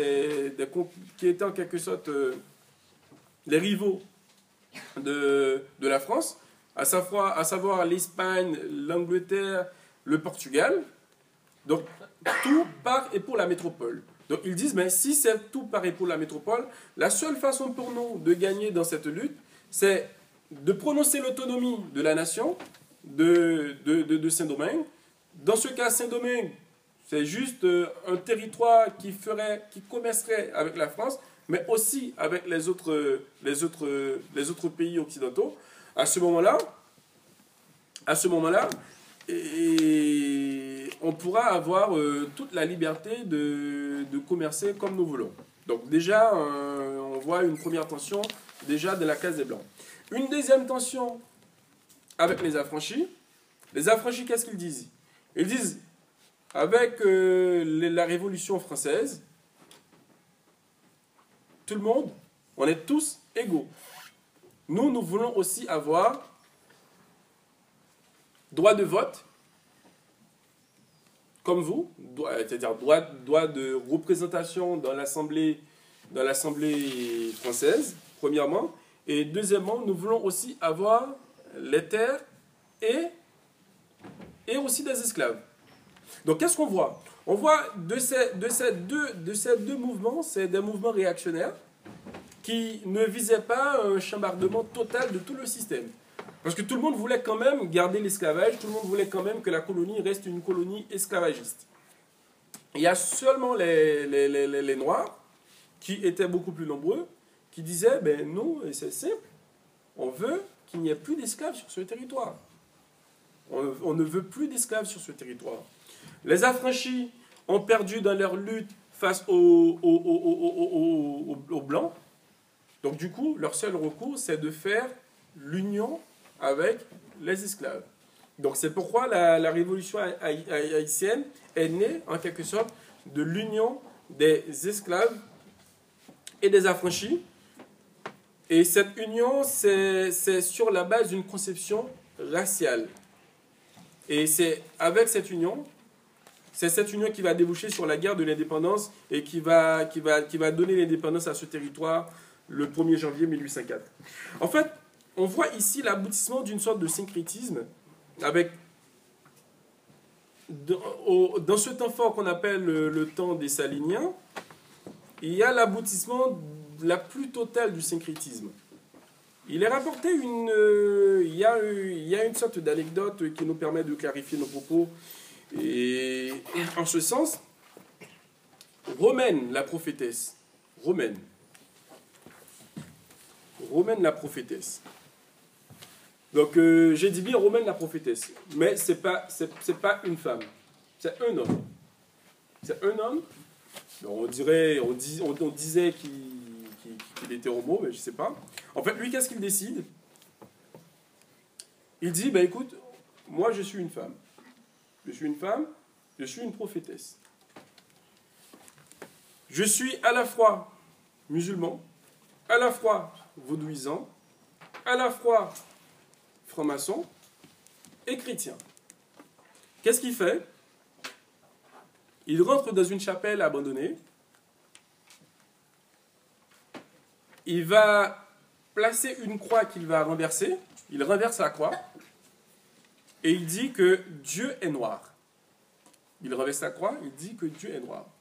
les rivaux de la France, à savoir l'Espagne, l'Angleterre, le Portugal. Donc, tout par et pour la métropole. Donc, ils disent, mais si c'est tout par et pour la métropole, la seule façon pour nous de gagner dans cette lutte, c'est de prononcer l'autonomie de la nation, de Saint-Domingue. Dans ce cas, Saint-Domingue, c'est juste un territoire qui commercerait avec la France, mais aussi avec les autres pays occidentaux. À ce moment-là, on pourra avoir toute la liberté de commercer comme nous voulons. Donc déjà, on voit une première tension déjà de la case des Blancs. Une deuxième tension avec les affranchis. Les affranchis, qu'est-ce qu'ils disent? Ils disent, avec la Révolution française, tout le monde, on est tous égaux. Nous voulons aussi avoir droit de vote, comme vous, c'est-à-dire droit de représentation dans l'Assemblée française, premièrement. Et deuxièmement, nous voulons aussi avoir les terres et aussi des esclaves. Donc, qu'est-ce qu'on voit? On voit de ces deux mouvements, c'est des mouvements réactionnaires qui ne visaient pas un chambardement total de tout le système. Parce que tout le monde voulait quand même garder l'esclavage, tout le monde voulait quand même que la colonie reste une colonie esclavagiste. Il y a seulement les Noirs, qui étaient beaucoup plus nombreux, qui disaient, ben non, c'est simple, on veut qu'il n'y ait plus d'esclaves sur ce territoire. On ne veut plus d'esclaves sur ce territoire. Les affranchis ont perdu dans leur lutte face aux Blancs. Donc du coup, leur seul recours, c'est de faire l'union avec les esclaves. Donc c'est pourquoi la révolution haïtienne est née, en quelque sorte, de l'union des esclaves et des affranchis. Et cette union, c'est sur la base d'une conception raciale. Et c'est avec cette union, c'est cette union qui va déboucher sur la guerre de l'indépendance et qui va donner l'indépendance à ce territoire le 1er janvier 1804. En fait, on voit ici l'aboutissement d'une sorte de syncrétisme avec, dans ce temps fort qu'on appelle le temps des Saliniens, il y a l'aboutissement la plus totale du syncrétisme. Il est rapporté il y a une sorte d'anecdote qui nous permet de clarifier nos propos. Et en ce sens, Romaine, la prophétesse, Romaine la prophétesse. Donc j'ai dit bien Romaine la prophétesse, mais c'est pas une femme, c'est un homme. C'est un homme. On disait qu'il était homo, mais je sais pas. En fait, lui, qu'est-ce qu'il décide? Il dit, ben écoute, moi je suis une femme. Je suis une femme, je suis une prophétesse. Je suis à la fois musulman, à la fois vaudouisant, à la fois franc-maçon et chrétien. Qu'est-ce qu'il fait? Il rentre dans une chapelle abandonnée. Il va placer une croix qu'il va renverser. Il renverse la croix. Et il dit que Dieu est noir. Il renverse la croix, il dit que Dieu est noir.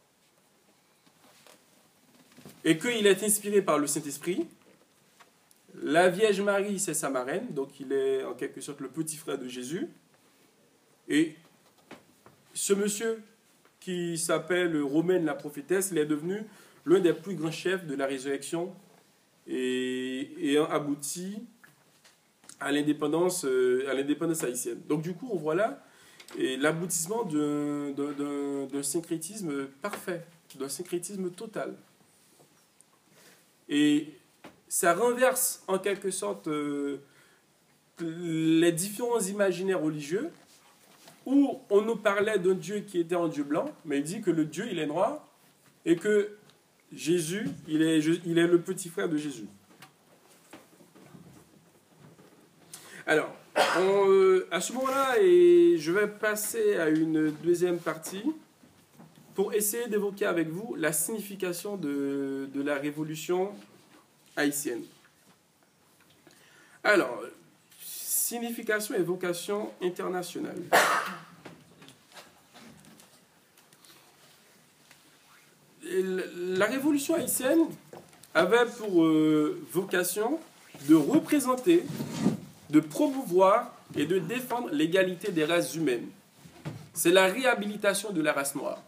Et qu'il est inspiré par le Saint-Esprit. La Vierge Marie, c'est sa marraine, donc il est en quelque sorte le petit frère de Jésus. Et ce monsieur qui s'appelle Romaine la prophétesse, il est devenu l'un des plus grands chefs de la résurrection et ayant abouti à l'indépendance haïtienne. Donc du coup, on voit là l'aboutissement d'un syncrétisme parfait, d'un syncrétisme total. Et ça renverse en quelque sorte les différents imaginaires religieux où on nous parlait d'un Dieu qui était un Dieu blanc, mais il dit que le Dieu, il est noir, et que Jésus, il est le petit frère de Jésus. Alors, à ce moment-là, je vais passer à une deuxième partie pour essayer d'évoquer avec vous la signification de la révolution haïtienne. Alors, signification et vocation internationale. La révolution haïtienne avait pour vocation de représenter, de promouvoir et de défendre l'égalité des races humaines. C'est la réhabilitation de la race noire.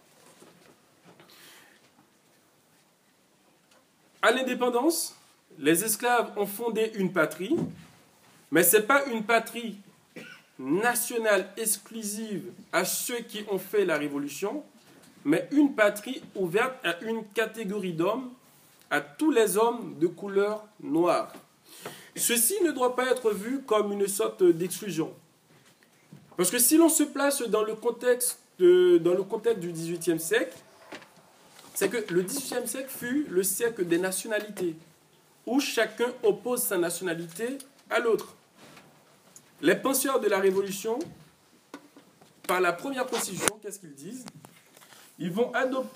À l'indépendance, les esclaves ont fondé une patrie, mais ce n'est pas une patrie nationale exclusive à ceux qui ont fait la révolution, mais une patrie ouverte à une catégorie d'hommes, à tous les hommes de couleur noire. Ceci ne doit pas être vu comme une sorte d'exclusion. Parce que si l'on se place dans le contexte du XVIIIe siècle, c'est que le XVIIIe siècle fut le siècle des nationalités, où chacun oppose sa nationalité à l'autre. Les penseurs de la Révolution, par la première constitution, qu'est-ce qu'ils disent? Ils vont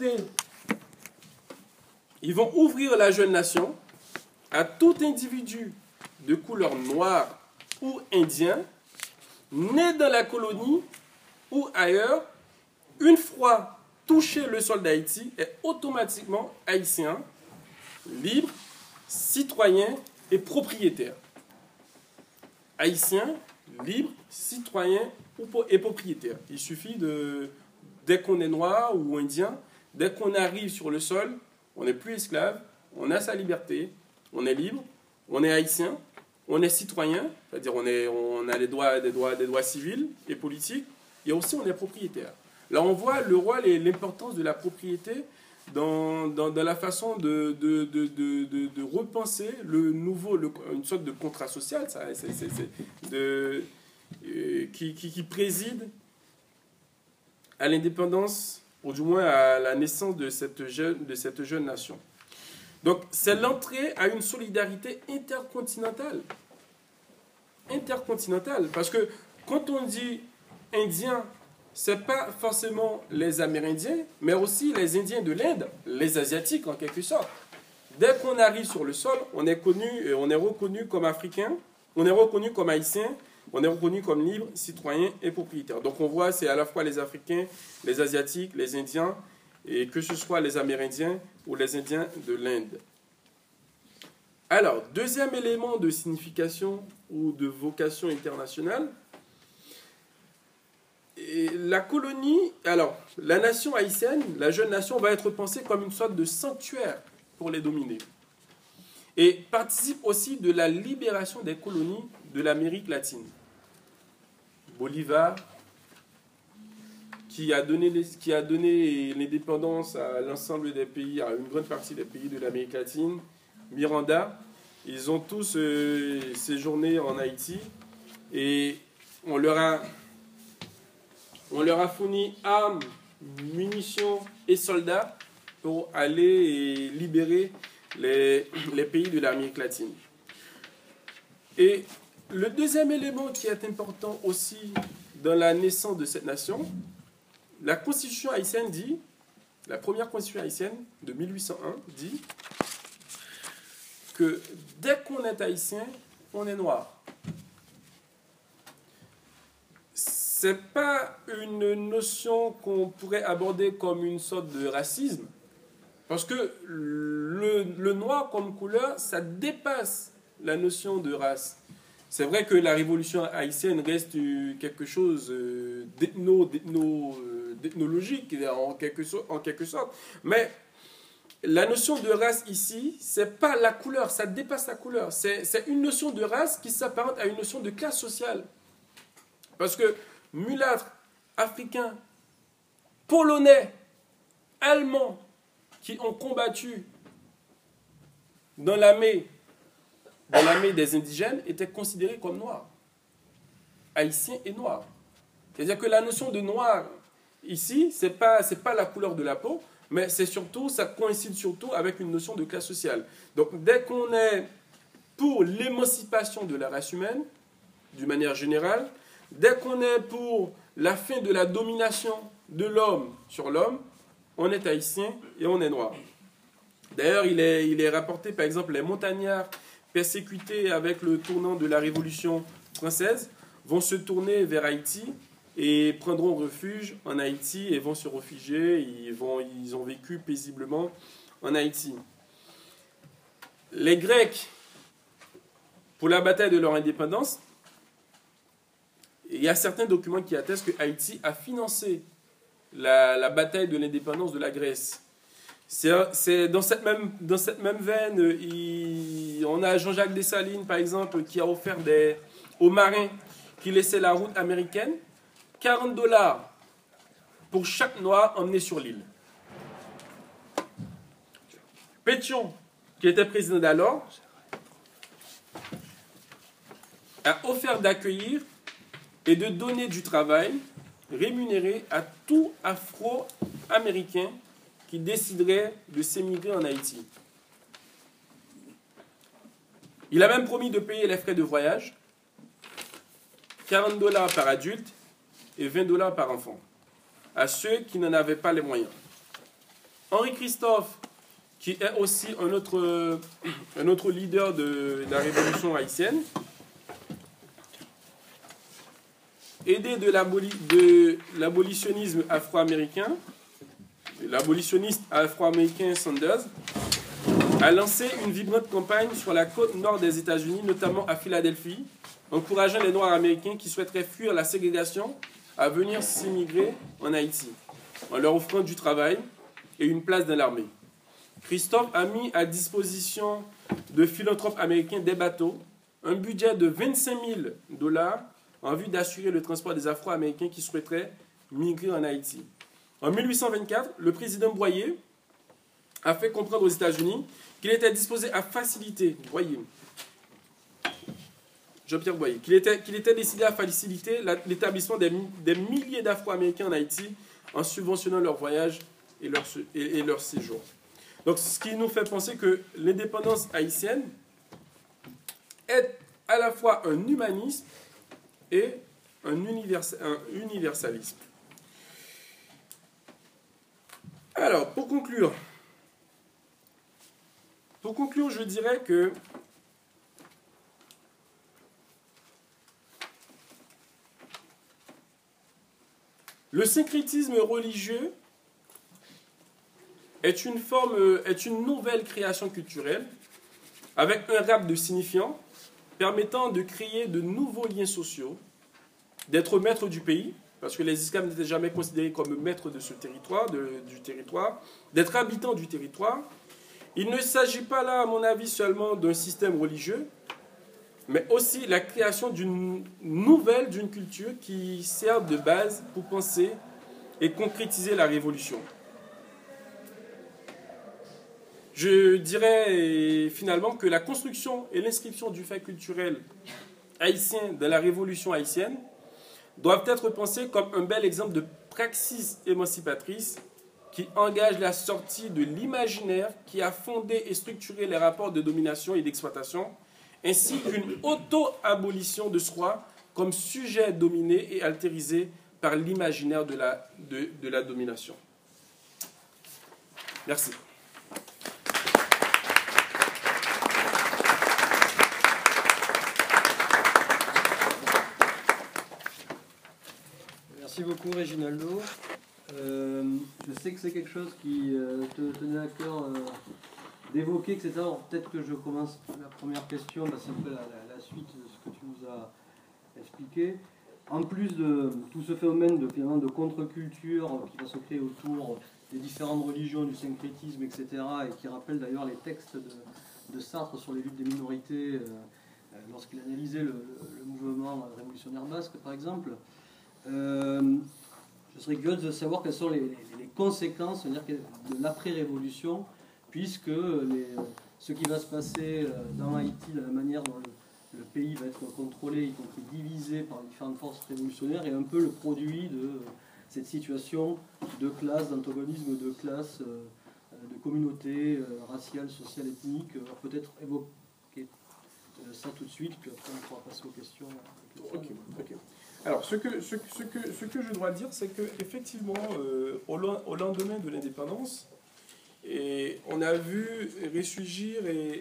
ouvrir la jeune nation à tout individu de couleur noire ou indien, né dans la colonie ou ailleurs, une fois touché le sol d'Haïti, est automatiquement haïtien, libre, citoyen et propriétaire. Haïtien, libre, citoyen et propriétaire. Il suffit dès qu'on est noir ou indien, dès qu'on arrive sur le sol, on n'est plus esclave, on a sa liberté, on est libre, on est haïtien, on est citoyen, c'est-à-dire on a des droits civils et politiques, et aussi on est propriétaire. Là, on voit le rôle et l'importance de la propriété dans la façon de repenser une sorte de contrat social qui préside à l'indépendance, ou du moins à la naissance de cette jeune nation. Donc, c'est l'entrée à une solidarité intercontinentale. Intercontinentale, parce que quand on dit indien, c'est pas forcément les Amérindiens, mais aussi les Indiens de l'Inde, les Asiatiques en quelque sorte. Dès qu'on arrive sur le sol, on est reconnu comme Africain, on est reconnu comme Haïtien, on est reconnu comme libre, citoyen et propriétaire. Donc on voit, c'est à la fois les Africains, les Asiatiques, les Indiens, et que ce soit les Amérindiens ou les Indiens de l'Inde. Alors, deuxième élément de signification ou de vocation internationale, et la colonie, alors, la nation haïtienne, la jeune nation, va être pensée comme une sorte de sanctuaire pour les dominés. Et participe aussi de la libération des colonies de l'Amérique latine. Bolivar, qui a donné l'indépendance à l'ensemble des pays, à une grande partie des pays de l'Amérique latine. Miranda, ils ont tous séjourné en Haïti et on leur a fourni armes, munitions et soldats pour aller et libérer les pays de l'Amérique latine. Et le deuxième élément qui est important aussi dans la naissance de cette nation, la constitution haïtienne dit, la première constitution haïtienne de 1801 dit que dès qu'on est haïtien, on est noir. C'est pas une notion qu'on pourrait aborder comme une sorte de racisme, parce que le noir comme couleur, ça dépasse la notion de race. C'est vrai que la révolution haïtienne reste quelque chose d'ethnologique en quelque sorte, mais la notion de race ici, c'est pas la couleur, ça dépasse la couleur. C'est une notion de race qui s'apparente à une notion de classe sociale. Parce que mulâtres, africains, polonais, allemands, qui ont combattu dans l'armée des indigènes, étaient considérés comme noirs. Haïtiens et noirs. C'est-à-dire que la notion de noir, ici, c'est pas la couleur de la peau, mais c'est surtout, ça coïncide surtout avec une notion de classe sociale. Donc, dès qu'on est pour l'émancipation de la race humaine, d'une manière générale, dès qu'on est pour la fin de la domination de l'homme sur l'homme, on est haïtien et on est noir. D'ailleurs, il est rapporté, par exemple, les montagnards persécutés avec le tournant de la Révolution française vont se tourner vers Haïti et prendront refuge en Haïti et vont se réfugier. Ils ont vécu paisiblement en Haïti. Les Grecs, pour la bataille de leur indépendance, il y a certains documents qui attestent que Haïti a financé la bataille de l'indépendance de la Grèce. C'est dans cette même veine, on a Jean-Jacques Dessalines, par exemple, qui a offert aux marins qui laissaient la route américaine, $40 pour chaque noir emmené sur l'île. Pétion, qui était président d'alors, a offert d'accueillir et de donner du travail rémunéré à tout Afro-Américain qui déciderait de s'émigrer en Haïti. Il a même promis de payer les frais de voyage, $40 par adulte et $20 par enfant, à ceux qui n'en avaient pas les moyens. Henri Christophe, qui est aussi un autre leader de la révolution haïtienne, aidé de l'abolitionnisme afro-américain, l'abolitionniste afro-américain Sanders, a lancé une vibrante campagne sur la côte nord des États-Unis, notamment à Philadelphie, encourageant les Noirs américains qui souhaiteraient fuir la ségrégation à venir s'immigrer en Haïti, en leur offrant du travail et une place dans l'armée. Christophe a mis à disposition de philanthropes américains des bateaux, un budget de $25,000 en vue d'assurer le transport des Afro-Américains qui souhaiteraient migrer en Haïti. En 1824, le président Boyer a fait comprendre aux États-Unis qu'il était disposé à faciliter, Jean-Pierre Boyer, qu'il était décidé à faciliter l'établissement des milliers d'Afro-Américains en Haïti en subventionnant leur voyage et leur séjour. Donc, ce qui nous fait penser que l'indépendance haïtienne est à la fois un humanisme et un universalisme. Alors, pour conclure, je dirais que le syncrétisme religieux est une nouvelle création culturelle avec un rap de signifiants permettant de créer de nouveaux liens sociaux, d'être maître du pays, parce que les Iscam n'étaient jamais considérés comme maîtres de ce territoire, du territoire, d'être habitants du territoire. Il ne s'agit pas là, à mon avis, seulement d'un système religieux, mais aussi la création d'une culture qui serve de base pour penser et concrétiser la révolution. Je dirais finalement que la construction et l'inscription du fait culturel haïtien dans la révolution haïtienne doivent être pensées comme un bel exemple de praxis émancipatrice qui engage la sortie de l'imaginaire qui a fondé et structuré les rapports de domination et d'exploitation, ainsi qu'une auto-abolition de soi comme sujet dominé et altérisé par l'imaginaire de la domination. Merci. Merci beaucoup, Reginaldo. Je sais que c'est quelque chose qui te tenait à cœur d'évoquer, etc. Alors, peut-être que je commence la première question, c'est un peu la suite de ce que tu nous as expliqué. En plus de tout ce phénomène de contre-culture qui va se créer autour des différentes religions, du syncrétisme, etc., et qui rappelle d'ailleurs les textes de Sartre sur les luttes des minorités lorsqu'il analysait le mouvement révolutionnaire basque, par exemple. Je serais curieux de savoir quelles sont les conséquences, c'est-à-dire de l'après-révolution, puisque ce qui va se passer dans Haïti, de la manière dont le pays va être contrôlé, y compris divisé par les différentes forces révolutionnaires, est un peu le produit de cette situation de classe, d'antagonisme de classe, de communauté raciale, sociale, ethnique. Alors peut-être évoquer ça tout de suite, puis après on pourra passer aux questions. Ok. Alors, ce que je dois dire, c'est qu'effectivement, au lendemain de l'indépendance, on a vu ressurgir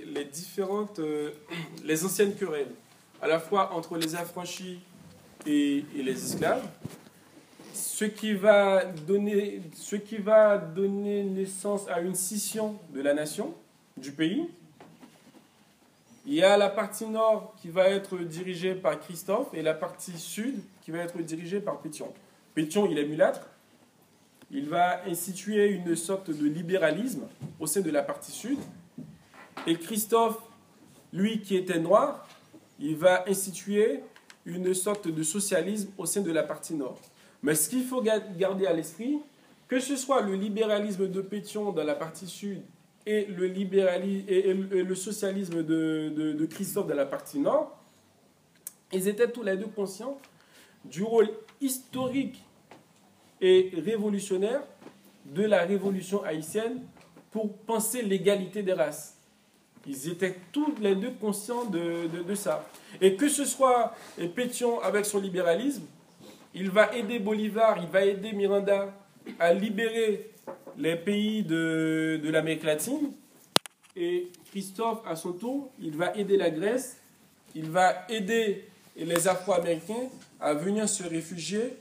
les anciennes querelles, à la fois entre les affranchis et les esclaves, ce qui va donner naissance à une scission de la nation, du pays. Il y a la partie nord qui va être dirigée par Christophe et la partie sud qui va être dirigée par Pétion. Pétion, il est mulâtre. Il va instituer une sorte de libéralisme au sein de la partie sud. Et Christophe, lui qui était noir, il va instituer une sorte de socialisme au sein de la partie nord. Mais ce qu'il faut garder à l'esprit, que ce soit le libéralisme de Pétion dans la partie sud et le socialisme de Christophe dans la partie nord, ils étaient tous les deux conscients du rôle historique et révolutionnaire de la révolution haïtienne pour penser l'égalité des races. Ils étaient tous les deux conscients de ça. Et que ce soit Pétion avec son libéralisme, il va aider Bolivar, il va aider Miranda à libérer les pays de l'Amérique latine. Et Christophe, à son tour, il va aider la Grèce, il va aider les Afro-Américains à venir se réfugier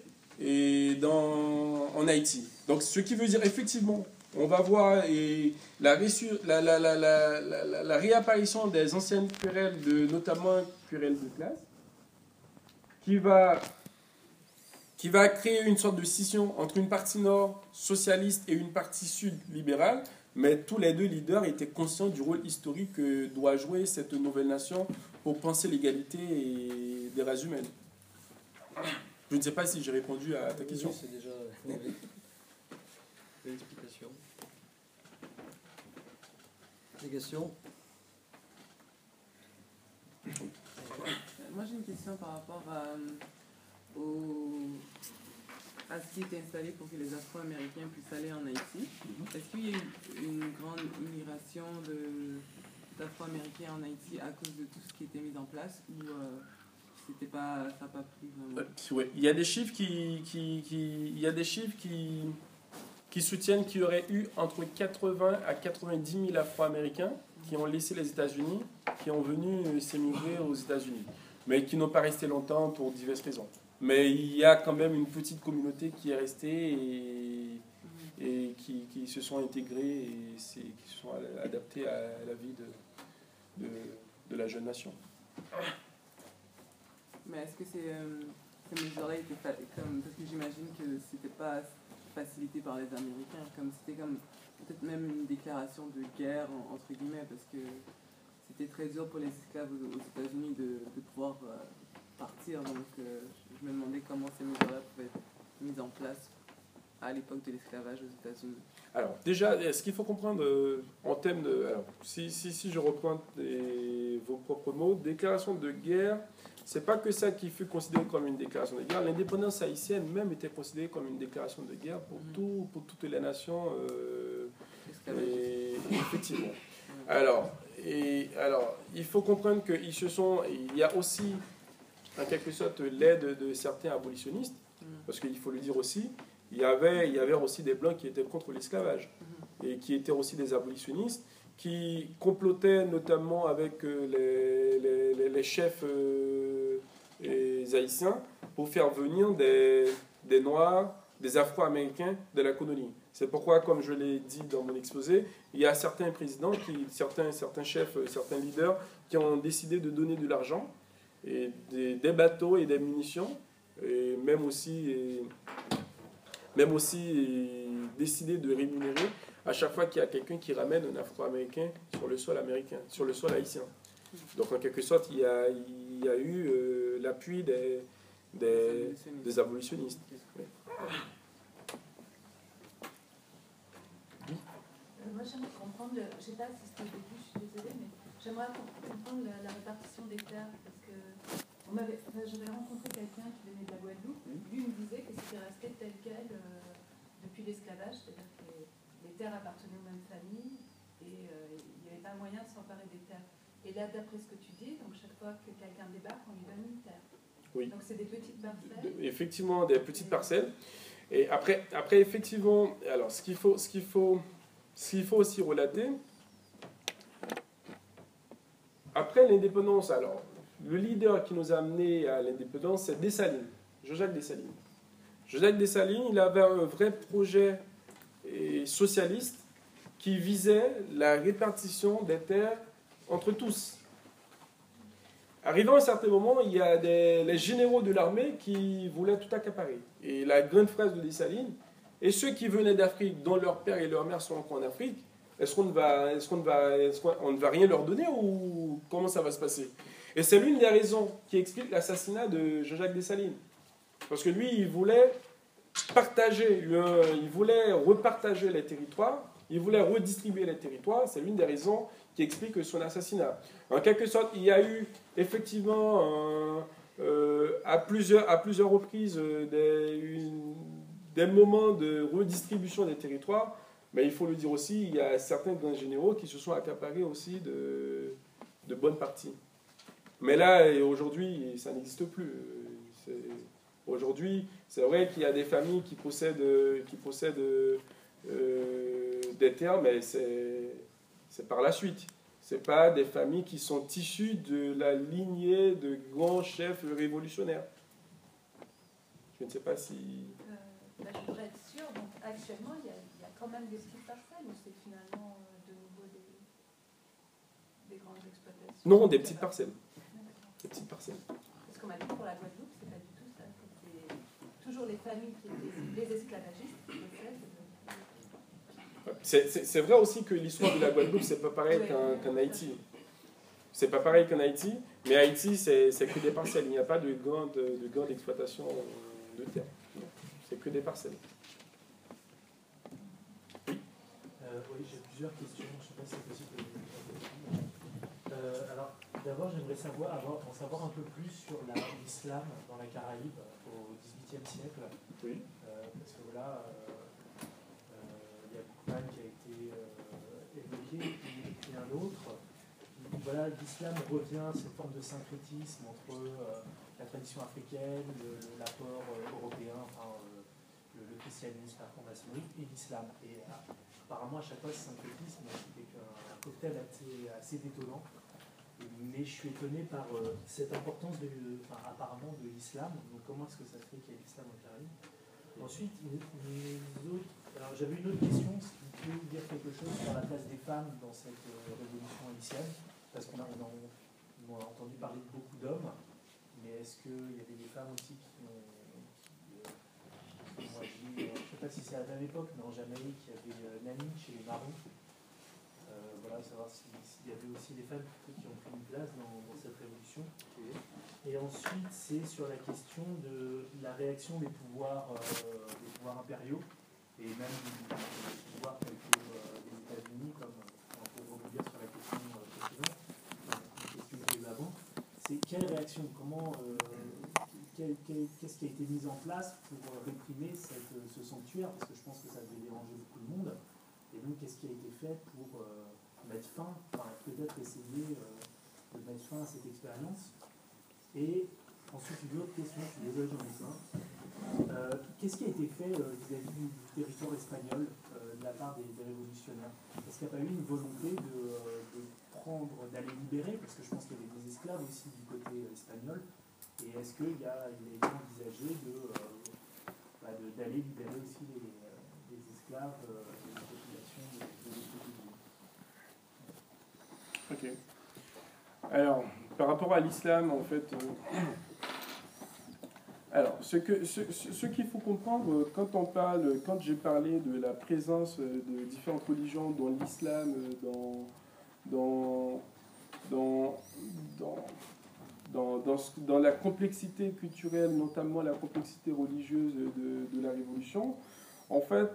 en Haïti. Donc, ce qui veut dire, effectivement, on va voir la réapparition des anciennes querelles, notamment querelles de classe, qui va créer une sorte de scission entre une partie nord socialiste et une partie sud libérale, mais tous les deux leaders étaient conscients du rôle historique que doit jouer cette nouvelle nation pour penser l'égalité des races humaines. Je ne sais pas si j'ai répondu à ta question. Oui, c'est déjà l'explication. Des questions? Moi j'ai une question par rapport à ce qui était installé pour que les Afro-Américains puissent aller en Haïti. Est-ce qu'il y a eu une grande immigration d'Afro-Américains en Haïti à cause de tout ce qui était mis en place ou ça n'a pas pris vraiment? Ouais. Il y a des chiffres qui soutiennent qu'il y aurait eu entre 80 à 90 000 Afro-Américains qui ont laissé les États-Unis, qui ont venu s'émigrer aux États-Unis, mais qui n'ont pas resté longtemps pour diverses raisons. Mais il y a quand même une petite communauté qui est restée et qui se sont intégrés et qui se sont adaptés à la vie de la jeune nation. Mais est-ce que ces mesures-là étaient comme... Parce que j'imagine que c'était pas facilité par les Américains, comme c'était comme peut-être même une déclaration de guerre, entre guillemets, parce que c'était très dur pour les esclaves aux États-Unis de pouvoir partir. Donc je me demandais comment ces mesures-là pouvaient être mises en place à l'époque de l'esclavage aux États-Unis. Alors, déjà, ce qu'il faut comprendre en termes de... Alors, si je reprends vos propres mots, déclaration de guerre, c'est pas que ça qui fut considéré comme une déclaration de guerre. L'indépendance haïtienne même était considérée comme une déclaration de guerre pour toutes les nations. Effectivement. Alors, il faut comprendre il y a aussi, en quelque sorte, l'aide de certains abolitionnistes, parce qu'il faut le dire aussi, il y avait aussi des Blancs qui étaient contre l'esclavage, et qui étaient aussi des abolitionnistes, qui complotaient notamment avec les chefs haïtiens pour faire venir des Noirs, des Afro-Américains de la colonie. C'est pourquoi, comme je l'ai dit dans mon exposé, il y a certains présidents, certains chefs, certains leaders qui ont décidé de donner de l'argent, et des bateaux et des munitions, et même aussi décider de rémunérer à chaque fois qu'il y a quelqu'un qui ramène un Afro-Américain sur le sol américain, sur le sol haïtien. Donc en quelque sorte, il y a eu l'appui des abolitionnistes. Oui. Moi, j'aimerais comprendre, je ne sais pas si c'était au début, je suis désolée, mais j'aimerais comprendre la répartition des terres, parce que j'avais rencontré quelqu'un qui venait de la Guadeloupe. Lui me disait que c'était resté tel quel depuis l'esclavage, c'est-à-dire que les terres appartenaient aux mêmes familles et il n'y avait pas moyen de s'emparer des terres. Et là, d'après ce que tu dis, donc chaque fois que quelqu'un débarque, on lui donne une terre. Oui. Donc c'est des petites parcelles. Effectivement, des petites parcelles. Et après effectivement, alors ce qu'il faut aussi relater, après l'indépendance, alors le leader qui nous a amené à l'indépendance, c'est Dessalines, Jean-Jacques Dessalines. Jean-Jacques Dessalines, il avait un vrai projet socialiste qui visait la répartition des terres entre tous. Arrivant à un certain moment, il y a les généraux de l'armée qui voulaient tout accaparer. Et la grande phrase de Dessalines, et ceux qui venaient d'Afrique, dont leurs pères et leurs mères sont encore en Afrique, est-ce qu'on ne va rien leur donner ou comment ça va se passer? Et c'est l'une des raisons qui explique l'assassinat de Jean-Jacques Dessalines. Parce que lui, il voulait repartager les territoires, il voulait redistribuer les territoires. C'est l'une des raisons qui explique son assassinat. En quelque sorte, il y a eu effectivement à plusieurs reprises des moments de redistribution des territoires, mais il faut le dire aussi, il y a certains grands généraux qui se sont accaparés aussi de bonnes parties. Mais là, aujourd'hui, ça n'existe plus. Aujourd'hui, c'est vrai qu'il y a des familles qui possèdent des terres, mais c'est par la suite. Ce pas des familles qui sont issues de la lignée de grands chefs révolutionnaires. Je ne sais pas si... je voudrais être sûre, donc actuellement, il y a quand même des petites parcelles, ou c'est finalement de nouveau des grandes exploitations? Non, des petites parcelles. Des petites parcelles. Parce qu'on m'a dit pour la Guadeloupe, c'est pas du tout ça. C'est toujours les familles qui étaient les esclavagistes qui possèdent. C'est vrai aussi que l'histoire de la Guadeloupe, c'est pas pareil qu'en Haïti. C'est pas pareil qu'en Haïti, mais Haïti, c'est que des parcelles. Il n'y a pas de grande exploitation de terre. C'est que des parcelles. Oui. Oui, j'ai plusieurs questions. Je ne sais pas si c'est possible de répondre. Alors, d'abord, j'aimerais en savoir un peu plus sur l'islam dans la Caraïbe au XVIIIe siècle. Oui. Parce que voilà, il y a Boukman qui a été évoqué, et un autre. Voilà, l'islam revient à cette forme de syncrétisme entre la tradition africaine, l'apport européen, enfin, le christianisme, la franc-maçonnerie et l'islam. Et apparemment, à chaque fois, ce syncrétisme est un cocktail assez détonnant. Mais je suis étonné par cette importance apparemment de l'islam. Donc comment est-ce que ça se fait qu'il y a l'islam en Caraïbes? Ensuite, j'avais une autre question, si vous pouvez vous dire quelque chose sur la place des femmes dans cette révolution haïtienne, parce qu'on a entendu parler de beaucoup d'hommes, mais est-ce qu'il y avait des femmes aussi qui ont agi, je ne sais pas si c'est à la même époque, mais en Jamaïque, il y avait Nani chez les Marrons. Voilà, savoir s'il y avait aussi des femmes qui ont pris une place dans cette révolution. Et ensuite, c'est sur la question de la réaction des pouvoirs impériaux, et même des pouvoirs tels que les États-Unis, comme pour rebondir sur la question précédente, la question que j'ai eue avant, quelle réaction, qu'est-ce qui a été mis en place pour réprimer ce sanctuaire, parce que je pense que ça devait déranger beaucoup de monde. Et donc, qu'est-ce qui a été fait pour mettre fin, peut-être essayer de mettre fin à cette expérience. Et ensuite, une autre question, je suis désolé, j'en ai plein. Qu'est-ce qui a été fait vis-à-vis du territoire espagnol de la part des révolutionnaires? Est-ce qu'il n'y a pas eu une volonté d'aller libérer, parce que je pense qu'il y avait des esclaves aussi du côté espagnol, et est-ce qu'il y a été envisagé d'aller libérer aussi les esclaves de la population de l'autre Ok. Alors, par rapport à l'islam, en fait, alors, ce qu'il faut comprendre quand j'ai parlé de la présence de différentes religions, dont l'islam, dans la complexité culturelle, notamment la complexité religieuse de la Révolution, en fait,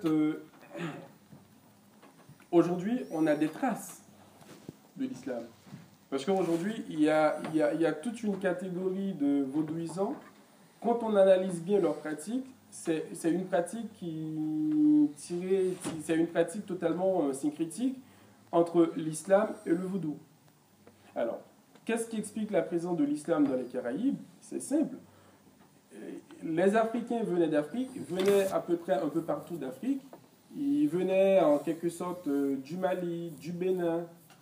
aujourd'hui, on a des traces de l'islam. Parce qu'aujourd'hui, il y a toute une catégorie de vaudouisants. Quand on analyse bien leur pratique, c'est une pratique c'est une pratique totalement syncrétique entre l'islam et le vaudou. Alors, qu'est-ce qui explique la présence de l'islam dans les Caraïbes? C'est simple. Les Africains venaient d'Afrique, venaient à peu près un peu partout d'Afrique. Ils venaient en quelque sorte du Mali, du Bénin,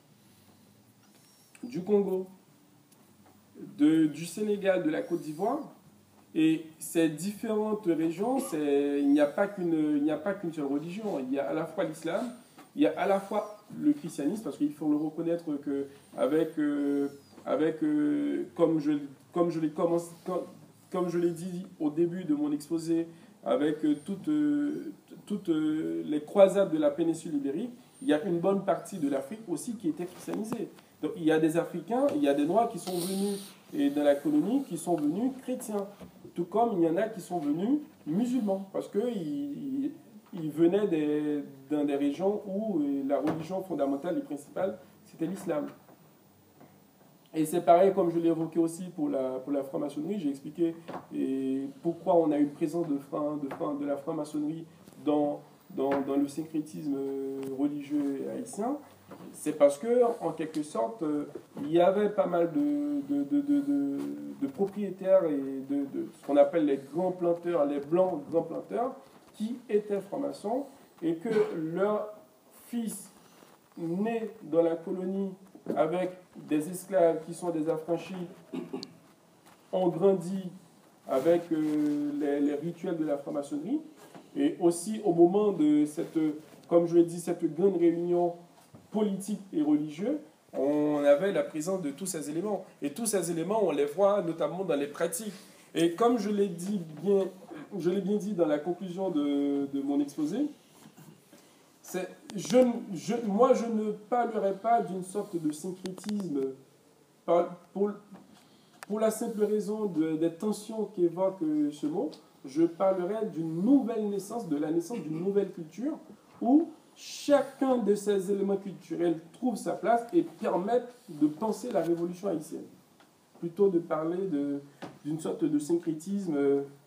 du Congo, du Sénégal, de la Côte d'Ivoire. Et ces différentes régions, il n'y a pas qu'une seule religion. Il y a à la fois l'islam, il y a à la fois le christianisme, parce qu'il faut le reconnaître que comme je l'ai dit au début de mon exposé, avec toutes les croisades de la péninsule ibérique, il y a une bonne partie de l'Afrique aussi qui était christianisée. Donc il y a des Africains, il y a des Noirs qui sont venus dans la colonie, qui sont venus chrétiens. Tout comme il y en a qui sont venus musulmans, parce qu'ils venaient dans des régions où la religion fondamentale et principale, c'était l'islam. Et c'est pareil, comme je l'ai évoqué aussi pour la franc-maçonnerie, j'ai expliqué pourquoi on a eu une présence de la franc-maçonnerie dans le syncrétisme religieux haïtien. C'est parce que, en quelque sorte, il y avait pas mal de propriétaires et de ce qu'on appelle les grands planteurs, les blancs grands planteurs, qui étaient francs-maçons et que leurs fils nés dans la colonie avec des esclaves qui sont des affranchis ont grandi avec les rituels de la franc-maçonnerie. Et aussi au moment de comme je l'ai dit, cette grande réunion politique et religieuse, on avait la présence de tous ces éléments. Et tous ces éléments, on les voit notamment dans les pratiques. Et comme je l'ai bien dit dans la conclusion de mon exposé, moi, je ne parlerai pas d'une sorte de syncrétisme pour la simple raison des tensions qu'évoque ce mot. Je parlerai d'une nouvelle naissance, de la naissance d'une nouvelle culture où chacun de ces éléments culturels trouve sa place et permettent de penser la révolution haïtienne. Plutôt de parler d'une sorte de syncrétisme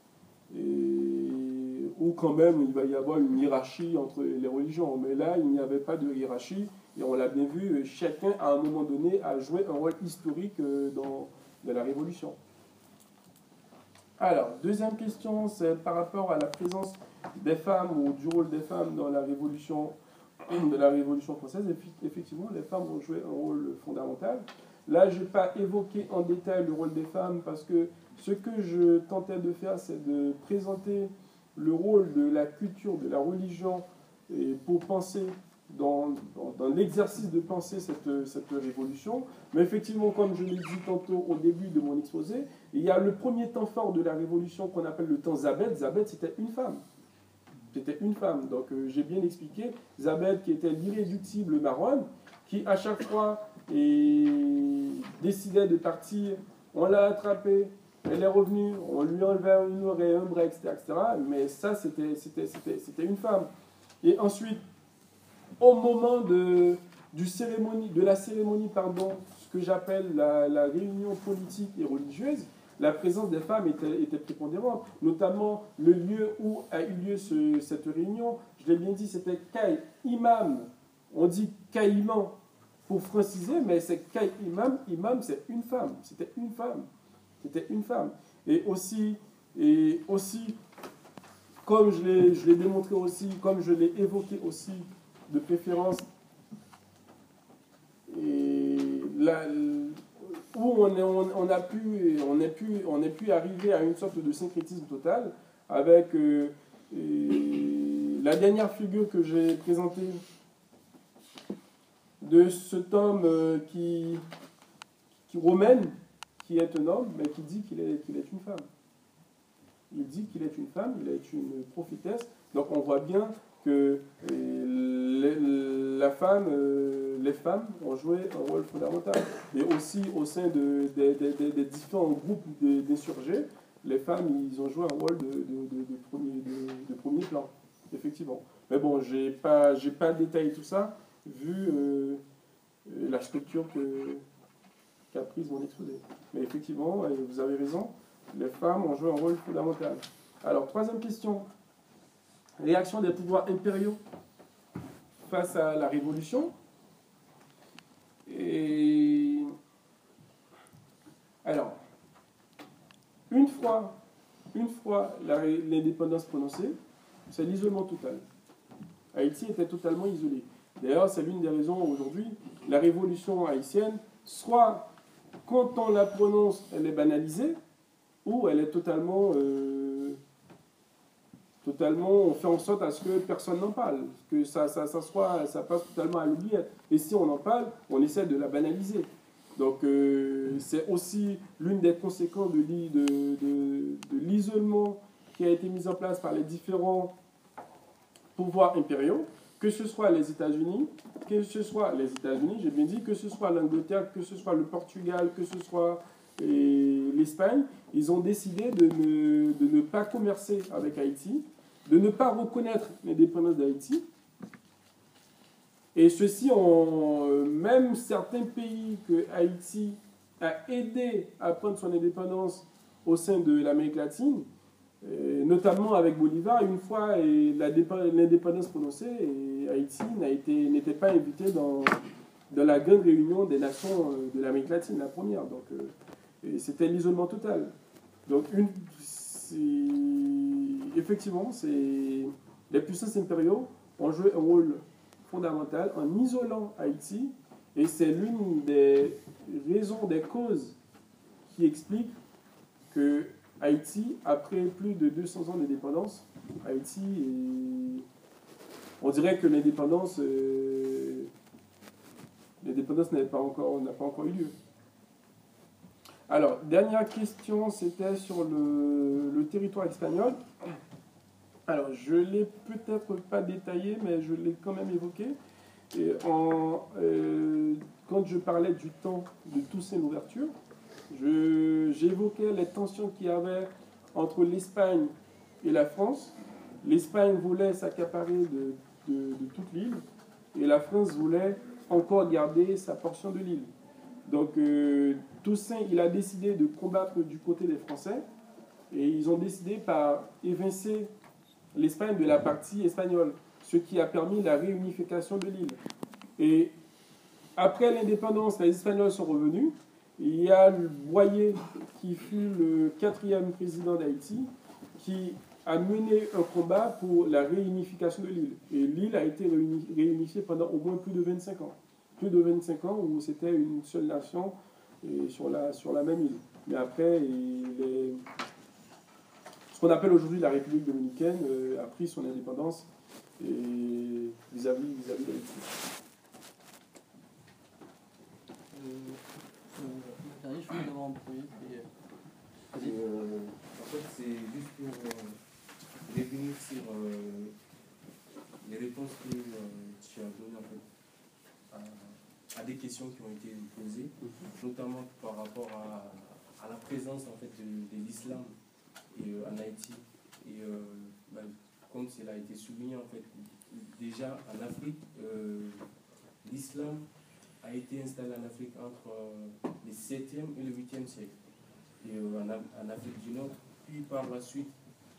où quand même il va y avoir une hiérarchie entre les religions. Mais là, il n'y avait pas de hiérarchie et on l'a bien vu, chacun à un moment donné a joué un rôle historique dans la révolution. Alors, deuxième question, c'est par rapport à la présence des femmes ou du rôle des femmes dans la révolution française. Effectivement, les femmes ont joué un rôle fondamental. Là, je n'ai pas évoqué en détail le rôle des femmes parce que ce que je tentais de faire, c'est de présenter le rôle de la culture, de la religion, et pour penser dans l'exercice de penser cette révolution. Mais effectivement, comme je l'ai dit tantôt au début de mon exposé, il y a le premier temps fort de la révolution qu'on appelle le temps Zabed. Zabed, c'était une femme. C'était une femme. Donc j'ai bien expliqué. Zabed, qui était l'irréductible marronne, qui à chaque fois décidait de partir, on l'a attrapée, elle est revenue, on lui enlevait une oreille, un bras, etc., etc. Mais ça, c'était une femme. Et ensuite, au moment de la cérémonie que j'appelle la réunion politique et religieuse, la présence des femmes était prépondérante, notamment le lieu où a eu lieu cette réunion. Je l'ai bien dit, c'était Kay Imam. On dit Caïman pour franciser, mais c'est Kay Imam. Imam, c'est une femme. C'était une femme. C'était une femme. Et aussi comme je l'ai démontré aussi, comme je l'ai évoqué aussi, de préférence, et là, où on a pu arriver à une sorte de syncrétisme total avec la dernière figure que j'ai présentée de cet homme qui romaine, qui est un homme, mais qui dit qu'il est une femme. Il dit qu'il est une femme, il est une prophétesse. Donc on voit bien que les femmes ont joué un rôle fondamental. Et aussi au sein des différents groupes d'insurgés, les femmes, ils ont joué un rôle de premier plan, effectivement. Mais bon, j'ai pas détaillé tout ça, vu la structure qu'a prise mon exposé. Mais effectivement, vous avez raison, les femmes ont joué un rôle fondamental. Alors, troisième question. Réaction des pouvoirs impériaux face à la Révolution. Et alors, une fois l'indépendance prononcée, c'est l'isolement total. Haïti était totalement isolé. D'ailleurs, c'est l'une des raisons aujourd'hui, la révolution haïtienne, soit quand on la prononce, elle est banalisée, ou elle est totalement, on fait en sorte à ce que personne n'en parle, que ça passe totalement à l'oubliette. Et si on en parle, on essaie de la banaliser. Donc c'est aussi l'une des conséquences de l'isolement qui a été mis en place par les différents pouvoirs impériaux, que ce soit les États-Unis, j'ai bien dit, que ce soit l'Angleterre, que ce soit le Portugal, que ce soit l'Espagne, ils ont décidé de ne pas commercer avec Haïti, de ne pas reconnaître l'indépendance d'Haïti. Et ceci, même certains pays que Haïti a aidé à prendre son indépendance au sein de l'Amérique latine, notamment avec Bolivar, une fois l'indépendance prononcée, Haïti n'était pas invité dans la grande réunion des nations de l'Amérique latine, la première. Donc, c'était l'isolement total. Donc, effectivement, les puissances impériaux ont joué un rôle fondamental en isolant Haïti, et c'est l'une des raisons, des causes qui expliquent que Haïti, après plus de 200 ans d'indépendance, Haïti, on dirait que l'indépendance n'a pas encore eu lieu. Alors, dernière question, c'était sur le territoire espagnol. Alors, je ne l'ai peut-être pas détaillé, mais je l'ai quand même évoqué. Et quand je parlais du temps de Toussaint Louverture, j'évoquais les tensions qu'il y avait entre l'Espagne et la France. L'Espagne voulait s'accaparer de toute l'île, et la France voulait encore garder sa portion de l'île. Donc, Toussaint, il a décidé de combattre du côté des Français, et ils ont décidé par évincer l'Espagne de la partie espagnole, ce qui a permis la réunification de l'île. Et après l'indépendance, les Espagnols sont revenus. Il y a Boyer, qui fut le 4e président d'Haïti, qui a mené un combat pour la réunification de l'île. Et l'île a été réunifiée pendant au moins plus de 25 ans. Plus de 25 ans où c'était une seule nation sur la même île. Mais après, ce qu'on appelle aujourd'hui la République dominicaine a pris son indépendance vis-à-vis d'Haïti. Dernier, je voulais d'abord en premier. En fait, c'est juste pour revenir sur les réponses que tu as données en fait, à des questions qui ont été posées, notamment par rapport à la présence en fait, de l'islam en Haïti. Et comme cela a été souligné, en fait, déjà en Afrique, l'islam a été installé en Afrique entre le 7e et le 8e siècle, et, en Afrique du Nord, puis par la suite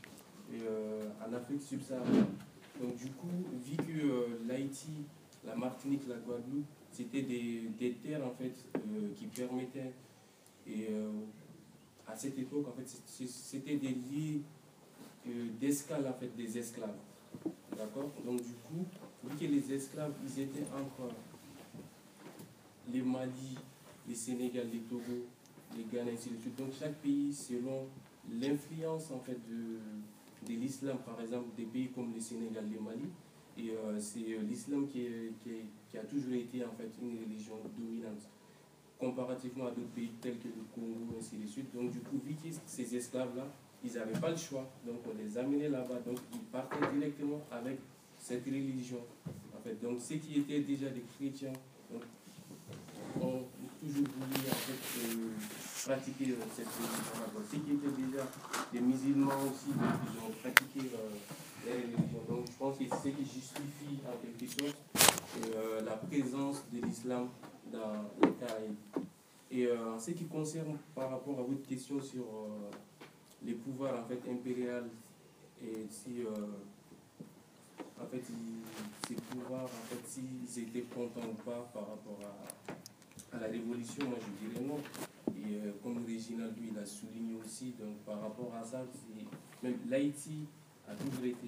en Afrique subsaharienne. Donc du coup, vu que l'Haïti, la Martinique, la Guadeloupe, c'était des terres en fait qui permettaient, et à cette époque en fait c'était des lits d'escale en fait des esclaves, d'accord. Donc du coup, vu que les esclaves ils étaient entre les Mali, les Sénégal, les Togo, les Ghana, ainsi de suite. Donc chaque pays selon l'influence en fait de l'islam, par exemple des pays comme le Sénégal, le Mali, et c'est l'islam qui a toujours été en fait une religion dominante comparativement à d'autres pays tels que le Congo, ainsi de suite. Donc du coup, vu que ces esclaves-là, ils n'avaient pas le choix, donc on les amenait là-bas, donc ils partaient directement avec cette religion. En fait. Donc ceux qui étaient déjà des chrétiens donc, ont toujours voulu en fait, pratiquer cette religion. Donc ceux qui étaient déjà des musulmans aussi, donc, ils ont pratiqué les religions. Donc je pense que c'est ce qui justifie en quelque sorte la présence de l'islam dans les Caraïbes. Et en ce qui concerne par rapport à votre question sur les pouvoirs en fait impériaux et si en fait ces pouvoirs en fait s'ils étaient contents ou pas par rapport à la révolution, moi je dirais non. Et comme Réginald lui il a souligné aussi, donc par rapport à ça, même l'Haïti a toujours été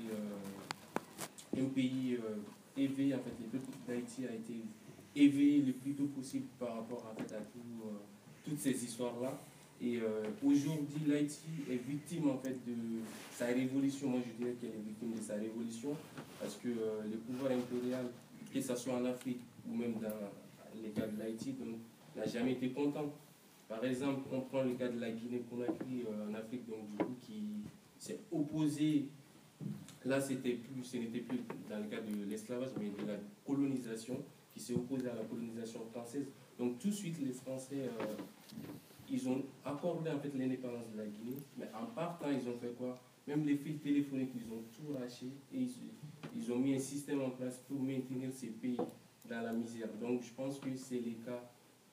un pays éveillé, en fait le peuple d'Haïti a été éveillé le plus tôt possible par rapport en fait, à toutes ces histoires-là. Et aujourd'hui, l'Haïti est victime en fait de sa révolution. Moi, je dirais qu'elle est victime de sa révolution parce que le pouvoir impérial, que ce soit en Afrique ou même dans les cas de l'Haïti, n'a jamais été content. Par exemple, on prend le cas de la Guinée-Conakry en Afrique, donc du coup, qui s'est opposé. Là, ce n'était plus dans le cas de l'esclavage, mais de la colonisation, qui s'est opposé à la colonisation française. Donc tout de suite, les Français, ils ont accordé en fait l'indépendance de la Guinée, mais en partant, ils ont fait quoi? Même les fils téléphoniques, ils ont tout racheté et ils ont mis un système en place pour maintenir ces pays dans la misère. Donc je pense que c'est le cas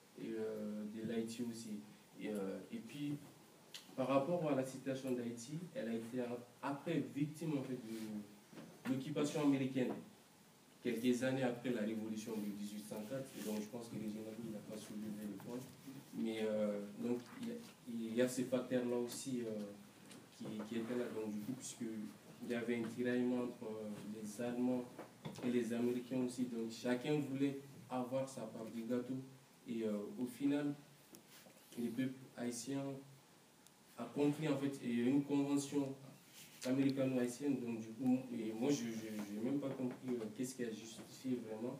de l'Haïti aussi. Et puis, par rapport à la situation d'Haïti, elle a été après victime en fait de l'occupation américaine. Quelques années après la révolution de 1804, et donc je pense que les généraux n'a pas soulevé le point. Mais donc il y a ces facteurs-là aussi qui étaient là, donc du coup, puisqu'il y avait un tiraillement entre les Allemands et les Américains aussi, donc chacun voulait avoir sa part du gâteau. Et au final, le peuple haïtien a compris en fait, il y a une convention américano-haïtienne, donc du coup, et moi je n'ai même pas compris qu'est-ce qui a justifié vraiment.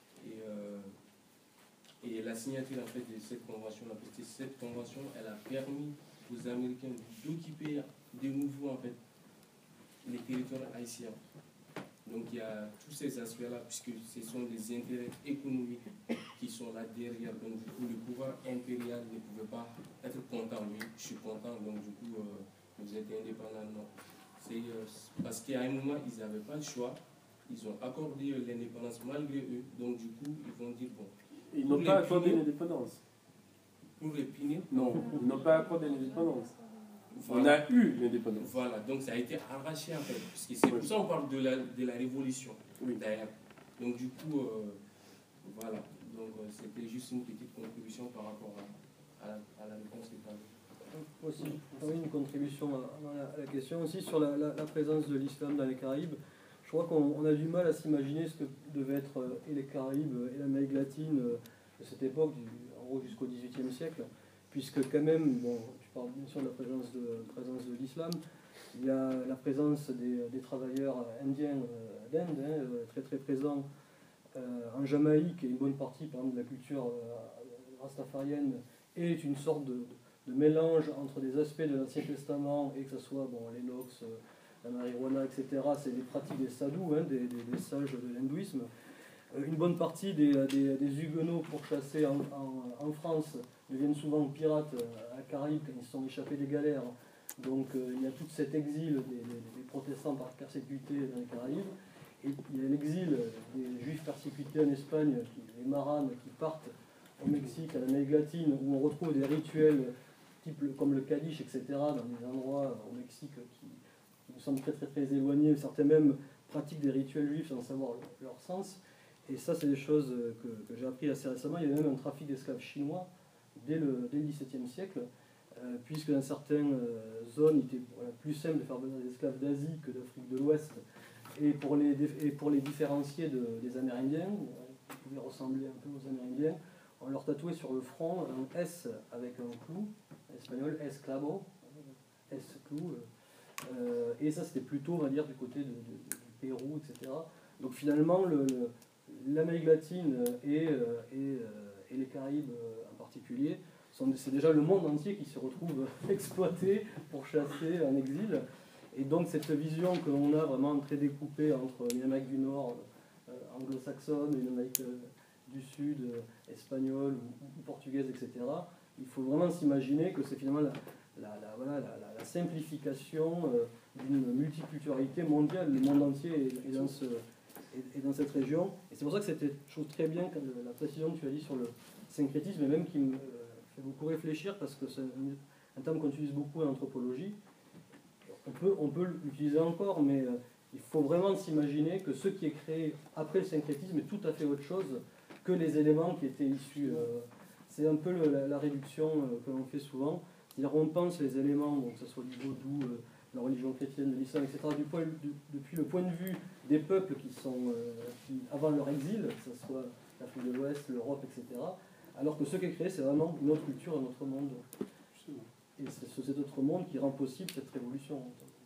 Et la signature en fait, de cette convention, cette convention, elle a permis aux Américains d'occuper de nouveau en fait, les territoires haïtiens. Donc il y a tous ces aspects-là, puisque ce sont des intérêts économiques qui sont là derrière. Donc du coup, le pouvoir impérial ne pouvait pas être content. Oui, je suis content, donc du coup, vous êtes indépendant. Non. C'est parce qu'à un moment, ils n'avaient pas le choix. Ils ont accordé l'indépendance malgré eux. Donc du coup, ils vont dire, bon... Ils n'ont pas accordé l'indépendance. Pour les punir? Non, ils n'ont pas accordé l'indépendance. Voilà. On a eu l'indépendance. Voilà, donc ça a été arraché en fait. Parce que c'est pour ça qu'on parle de la révolution, oui. D'ailleurs. Donc du coup, voilà. Donc c'était juste une petite contribution par rapport à la réponse des parents. Aussi, oui, une contribution à la question aussi sur la présence de l'islam dans les Caraïbes. Je crois qu'on a du mal à s'imaginer ce que devaient être et les Caraïbes et l'Amérique latine de cette époque, en gros jusqu'au XVIIIe siècle, puisque quand même, bon, tu parles bien sûr de la présence de l'islam, il y a la présence des travailleurs indiens d'Inde, très très présents en Jamaïque, et une bonne partie par exemple de la culture rastafarienne est une sorte de mélange entre des aspects de l'Ancien Testament et que ce soit bon, les nox, la marijuana, etc. C'est des pratiques des sadhus, des sages de l'hindouisme. Une bonne partie des huguenots pourchassés en France deviennent souvent pirates à la Caraïbe quand ils se sont échappés des galères. Donc il y a tout cet exil des protestants persécutés dans les Caraïbes. Et il y a l'exil des juifs persécutés en Espagne, les maranes qui partent au Mexique, à l'Amérique latine, où on retrouve des rituels type, comme le Kaddish, etc., dans des endroits au Mexique qui nous semblent très très très éloignés. Certains même pratiquent des rituels juifs sans savoir leur sens. Et ça, c'est des choses que j'ai appris assez récemment. Il y avait même un trafic d'esclaves chinois dès le XVIIe siècle, puisque dans certaines zones, il était plus simple de faire venir des esclaves d'Asie que d'Afrique de l'Ouest. Et pour les différencier des Amérindiens, qui pouvaient ressembler un peu aux Amérindiens, on leur tatouait sur le front un S avec un clou, en espagnol, esclavo, S clou. Et ça, c'était plutôt, on va dire, du côté du Pérou, etc. Donc finalement, l'Amérique latine et les Caraïbes en particulier, c'est déjà le monde entier qui se retrouve exploité pour chasser en exil. Et donc cette vision que l'on a vraiment très découpée entre l'Amérique du Nord anglo-saxonne et l'Amérique du Sud espagnole ou portugaise, etc., il faut vraiment s'imaginer que c'est finalement la simplification d'une multiculturalité mondiale. Le monde entier est dans cette région. Et c'est pour ça que c'était, je trouve très bien la précision que tu as dit sur le syncrétisme, et même qui me fait beaucoup réfléchir, parce que c'est un terme qu'on utilise beaucoup en anthropologie. On peut l'utiliser encore, mais il faut vraiment s'imaginer que ce qui est créé après le syncrétisme est tout à fait autre chose que les éléments qui étaient issus. C'est un peu la réduction que l'on fait souvent. C'est-à-dire on pense les éléments, donc que ce soit du vaudou, la religion chrétienne, de l'islam, etc., depuis le point de vue des peuples qui avant leur exil, que ce soit l'Afrique de l'Ouest, l'Europe, etc., alors que ce qui est créé, c'est vraiment une autre culture, un autre monde. Et c'est cet autre monde qui rend possible cette révolution.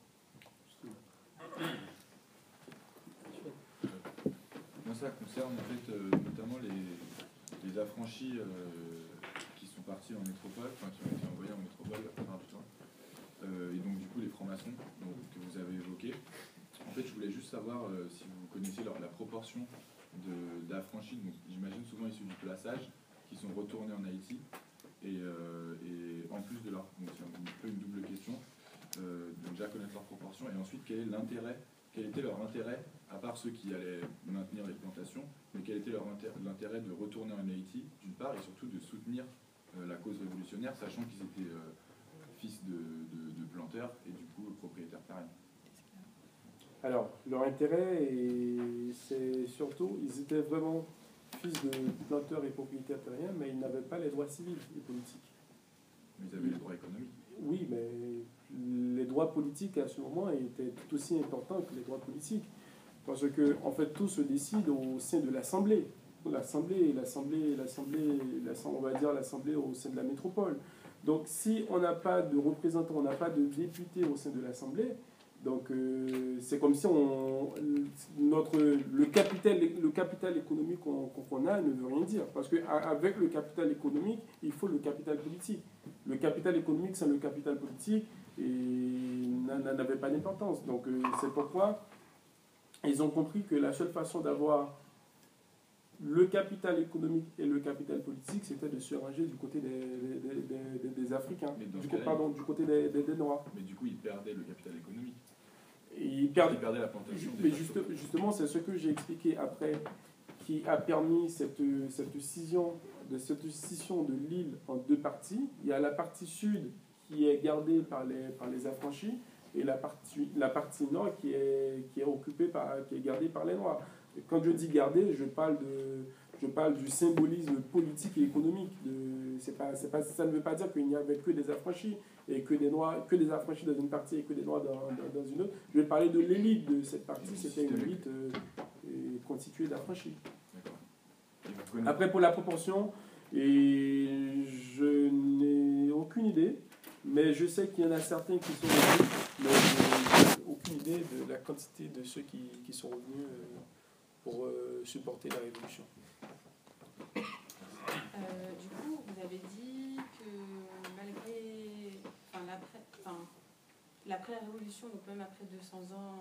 Moi, ça concerne en fait notamment les affranchis qui sont partis en métropole, enfin qui ont été envoyés en métropole la plupart du temps. Et donc du coup les francs-maçons que vous avez évoqués. En fait, je voulais juste savoir si vous connaissiez la proportion d'affranchis, donc j'imagine souvent issus du plaçage, qui sont retournés en Haïti. Et en plus de leur... Donc c'est un peu une double question. Donc déjà connaître leur proportion, et ensuite quel était leur intérêt, à part ceux qui allaient maintenir les plantations, mais quel était l'intérêt de retourner en Haïti, d'une part, et surtout de soutenir la cause révolutionnaire, sachant qu'ils étaient fils de planteurs et du coup propriétaires terriens. Alors, leur intérêt, c'est surtout, ils étaient vraiment fils de planteurs et propriétaires terriens, mais ils n'avaient pas les droits civils et politiques. Mais ils avaient les droits économiques. Oui, mais les droits politiques à ce moment étaient tout aussi importants que les droits politiques. Parce que, en fait, tout se décide au sein de l'Assemblée. On va dire l'Assemblée au sein de la métropole. Donc, si on n'a pas de représentants, on n'a pas de députés au sein de l'Assemblée, donc c'est comme si le capital économique qu'on a ne veut rien dire. Parce qu'avec le capital économique, il faut le capital politique. Le capital économique sans le capital politique n'avait pas d'importance. Donc c'est pourquoi ils ont compris que la seule façon d'avoir le capital économique et le capital politique, c'était de se ranger du côté des Africains, du côté des Noirs. Mais du coup, ils perdaient le capital économique. Ils perdaient la plantation. Mais justement, c'est ce que j'ai expliqué après, qui a permis cette scission de l'île en deux parties. Il y a la partie sud qui est gardée par les affranchis, et la partie nord qui est occupée qui est gardée par les Noirs. Et quand je dis garder, je parle du symbolisme politique et économique. Ça ne veut pas dire qu'il n'y avait que des affranchis et que des affranchis dans une partie et que des Noirs dans une autre. Je vais parler de l'élite de cette partie. C'était une élite constituée d'affranchis. Après, pour la proportion, je n'ai aucune idée, mais je sais qu'il y en a certains qui sont revenus, mais je n'ai aucune idée de la quantité de ceux qui sont revenus pour supporter la révolution. Du coup, vous avez dit que malgré, l'après la Révolution, donc même après 200 ans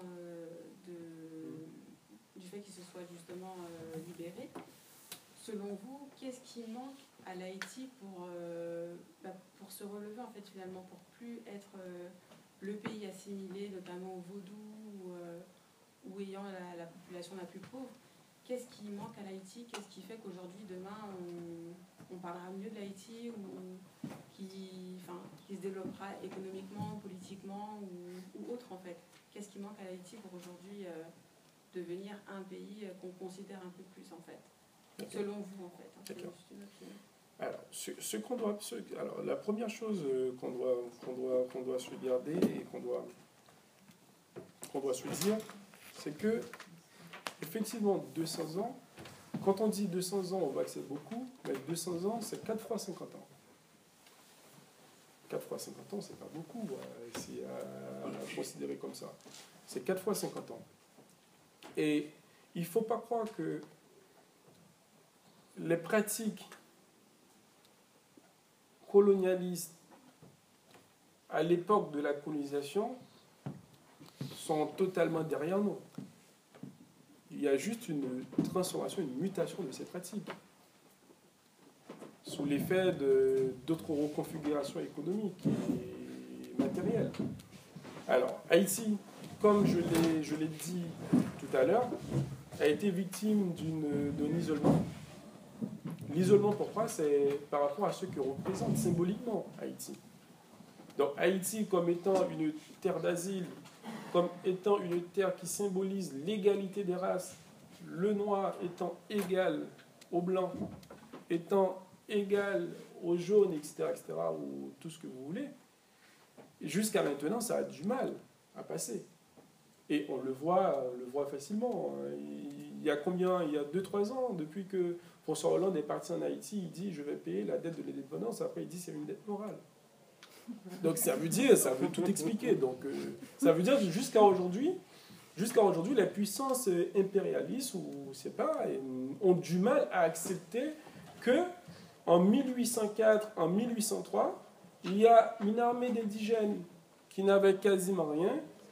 du fait qu'il se soit justement libéré, selon vous, qu'est-ce qui manque à l'Haïti pour se relever en fait finalement, pour plus être le pays assimilé, notamment au vaudou ou ayant la population la plus pauvre. Qu'est-ce qui manque à l'Haïti? Qu'est-ce qui fait qu'aujourd'hui, demain, on parlera mieux de l'Haïti ou qui se développera économiquement, politiquement ou autre en fait? Qu'est-ce qui manque à l'Haïti pour aujourd'hui devenir un pays qu'on considère un peu plus en fait? Selon vous en fait. C'est juste une opinion. Alors, la première chose qu'on doit se garder et qu'on doit se dire, c'est que effectivement 200 ans, quand on dit 200 ans, on voit que c'est beaucoup, mais 200 ans, c'est 4 fois 50 ans. 4 fois 50 ans, c'est pas beaucoup, si à considérer comme ça. C'est 4 fois 50 ans. Et il ne faut pas croire que les pratiques colonialistes à l'époque de la colonisation sont totalement derrière nous. Il y a juste une transformation, une mutation de ces pratiques sous l'effet d'autres reconfigurations économiques et matérielles. Alors, Haïti, comme je l'ai dit tout à l'heure, a été victime d'un isolement. L'isolement, pourquoi? C'est par rapport à ce que représente symboliquement Haïti. Donc Haïti comme étant une terre d'asile, comme étant une terre qui symbolise l'égalité des races, le noir étant égal au blanc, étant égal au jaune, etc., ou tout ce que vous voulez, jusqu'à maintenant, ça a du mal à passer. Et on le voit facilement. Il y a 2-3 ans, depuis que François Hollande est parti en Haïti, il dit « je vais payer la dette de l'indépendance ». Après, il dit « c'est une dette morale ». Donc ça veut tout expliquer. Donc ça veut dire que jusqu'à aujourd'hui, les puissances impérialistes ou c'est pas ont du mal à accepter que en 1804, en 1803, il y a une armée d'indigènes qui n'avaient quasiment rien,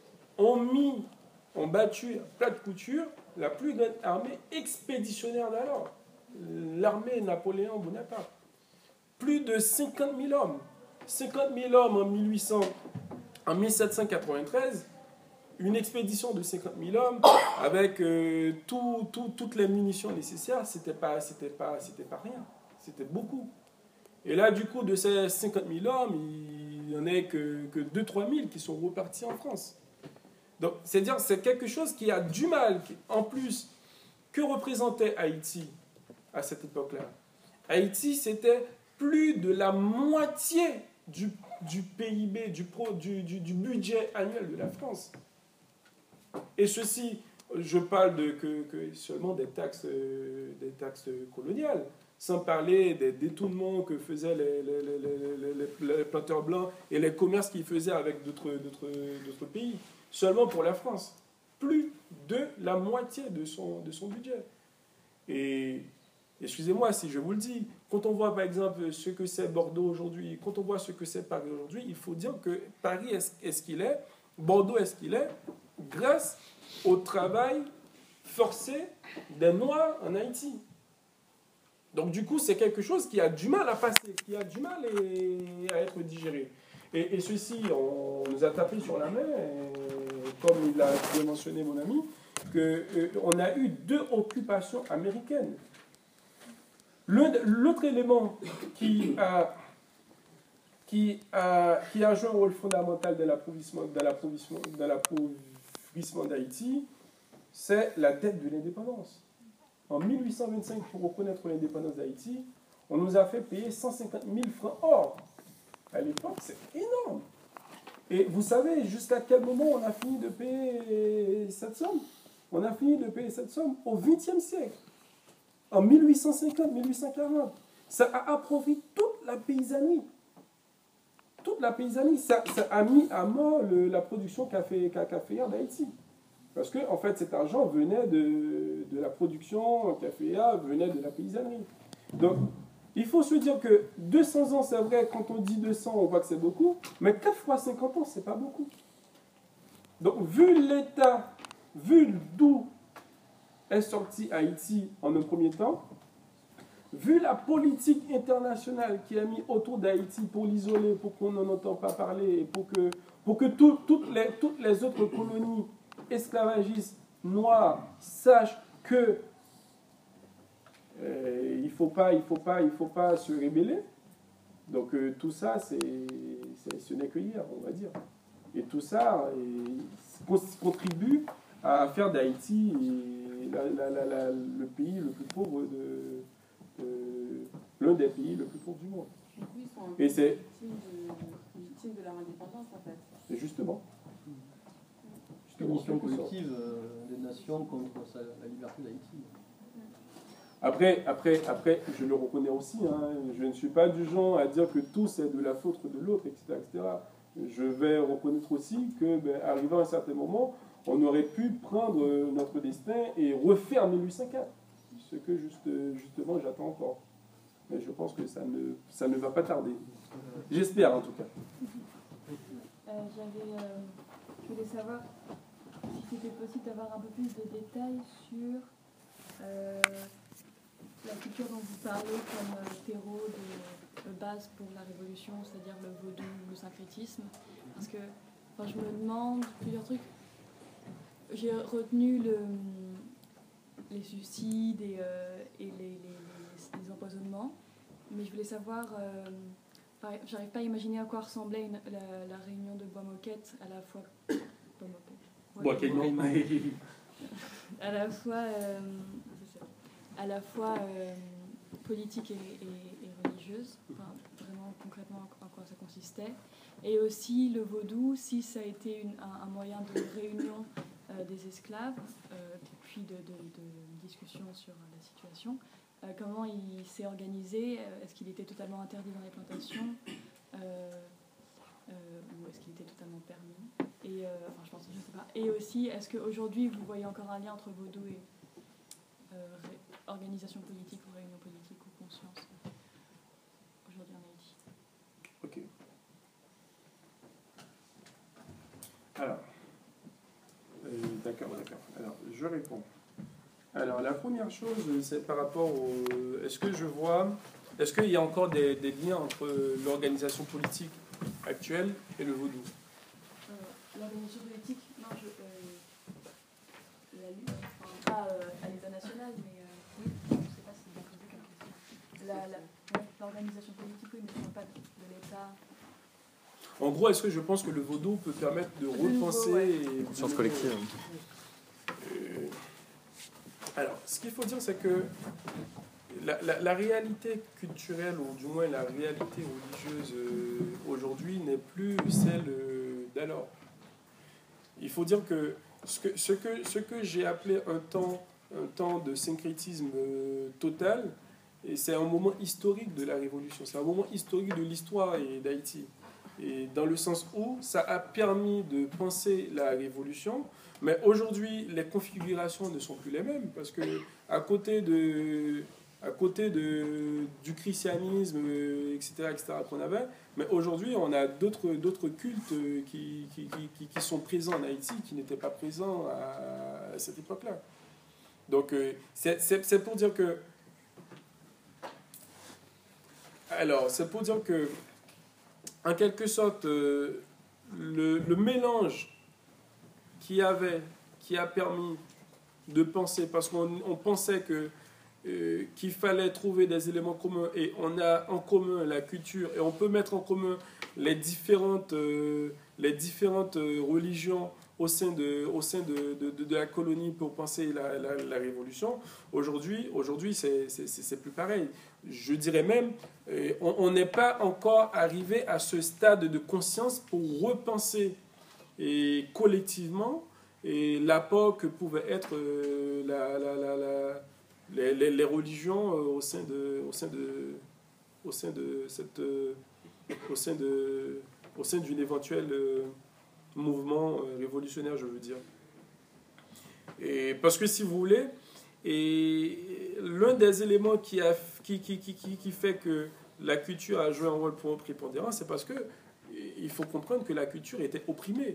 ont battu à plat de couture la plus grande armée expéditionnaire d'alors, l'armée Napoléon Bonaparte. Plus de 50 000 hommes. 50 000 hommes en 1793, une expédition de 50 000 hommes avec toutes les munitions nécessaires, c'était pas rien, c'était beaucoup. Et là, du coup, de ces 50 000 hommes, il n'y en a que 2-3 000 qui sont repartis en France. Donc, c'est-à-dire, c'est quelque chose qui a du mal. En plus, que représentait Haïti à cette époque-là? Haïti, c'était plus de la moitié du PIB, du budget annuel de la France. Et ceci, je parle seulement des taxes coloniales, sans parler des détournements que faisaient les planteurs blancs et les commerces qu'ils faisaient avec d'autres pays, seulement pour la France. Plus de la moitié de son budget. Et excusez-moi si je vous le dis, quand on voit par exemple ce que c'est Bordeaux aujourd'hui, quand on voit ce que c'est Paris aujourd'hui, il faut dire que Paris est ce qu'il est, Bordeaux est ce qu'il est, grâce au travail forcé des Noirs en Haïti. Donc du coup, c'est quelque chose qui a du mal à passer, qui a du mal à être digéré. Et ceci, on nous a tapé sur la main, comme il l'a mentionné mon ami, qu'on a eu 2 occupations américaines. L'autre élément qui a joué un rôle fondamental dans l'appauvrissement d'Haïti, c'est la dette de l'indépendance. En 1825, pour reconnaître l'indépendance d'Haïti, on nous a fait payer 150 000 francs or. À l'époque, c'est énorme. Et vous savez jusqu'à quel moment on a fini de payer cette somme? On a fini de payer cette somme au XXe siècle. En 1850, 1840. Ça a appauvri toute la paysannerie. Toute la paysannerie. Ça a mis à mort la production caféière d'Haïti. Parce que, en fait, cet argent venait de la production caféière, venait de la paysannerie. Donc, il faut se dire que 200 ans, c'est vrai, quand on dit 200, on voit que c'est beaucoup, mais 4 fois 50 ans, c'est pas beaucoup. Donc, vu l'état, vu d'où est sorti Haïti en un premier temps, vu la politique internationale qui a mis autour d'Haïti pour l'isoler, pour qu'on n'en entende pas parler, et pour que toutes les autres colonies esclavagistes noir sache que il ne faut pas se rebeller. Donc tout ça, ce n'est que hier, on va dire. Et tout ça contribue à faire d'Haïti le pays le plus pauvre l'un des pays le plus pauvres du monde. Du coup, ils sont un peu Et c'est victimes de leur indépendance, en fait. justement. Punition collective des nations contre la liberté d'Haïti. Après, je le reconnais aussi, hein, je ne suis pas du genre à dire que tout c'est de la faute de l'autre, etc., etc. Je vais reconnaître aussi que, arrivant à un certain moment, on aurait pu prendre notre destin et refaire 1804. Ce que justement j'attends encore. Mais je pense que ça ne va pas tarder. J'espère en tout cas. Je voulais savoir si c'était possible d'avoir un peu plus de détails sur la culture dont vous parlez comme terreau de base pour la révolution, c'est-à-dire le vaudou, le syncrétisme. Parce que je me demande plusieurs trucs. J'ai retenu les suicides et les empoisonnements, mais je voulais savoir, j'arrive pas à imaginer à quoi ressemblait la réunion de Bois-Moquette à la fois... à la fois politique et religieuse, vraiment concrètement en quoi ça consistait, et aussi le vaudou, si ça a été un moyen de réunion des esclaves, puis de discussion sur la situation, comment il s'est organisé, est-ce qu'il était totalement interdit dans les plantations, ou est-ce qu'il était totalement permis, et je pense, je sais pas. Et aussi, est-ce qu'aujourd'hui vous voyez encore un lien entre vaudou et organisation politique ou réunion politique ou conscience aujourd'hui en Haïti? Ok. Alors, d'accord. Alors, je réponds. Alors, la première chose, c'est par rapport au... Est-ce qu'il y a encore des liens entre l'organisation politique actuelle et le vaudou? L'organisation politique, non, la lutte, pas à l'état national, mais oui, je ne sais pas si c'est bien posé comme question. L'organisation politique, oui, mais pas de l'État. En gros, est-ce que je pense que le vaudou peut permettre de repenser... Conscience collective. Alors, ce qu'il faut dire, c'est que la réalité culturelle, ou du moins la réalité religieuse aujourd'hui, n'est plus celle d'alors. Il faut dire que ce que j'ai appelé un temps de syncrétisme total, et c'est un moment historique de la Révolution, c'est un moment historique de l'histoire d'Haïti. Et dans le sens où ça a permis de penser la Révolution, mais aujourd'hui, les configurations ne sont plus les mêmes, parce que à côté du christianisme, etc., qu'on avait, mais aujourd'hui, on a d'autres cultes qui sont présents en Haïti, qui n'étaient pas présents à cette époque-là. Donc, c'est pour dire que... Alors, c'est pour dire que, en quelque sorte, le mélange qui a permis de penser, parce qu'on pensait qu'il fallait trouver des éléments communs, et on a en commun la culture, et on peut mettre en commun les différentes religions au sein de la colonie pour penser la révolution. Aujourd'hui, c'est plus pareil. Je dirais même, on n'est pas encore arrivé à ce stade de conscience pour repenser collectivement l'apport que pouvaient être les religions au sein d'une éventuelle mouvement révolutionnaire, je veux dire. Et parce que si vous voulez, l'un des éléments qui fait que la culture a joué un rôle prépondérant, c'est parce que il faut comprendre que la culture était opprimée.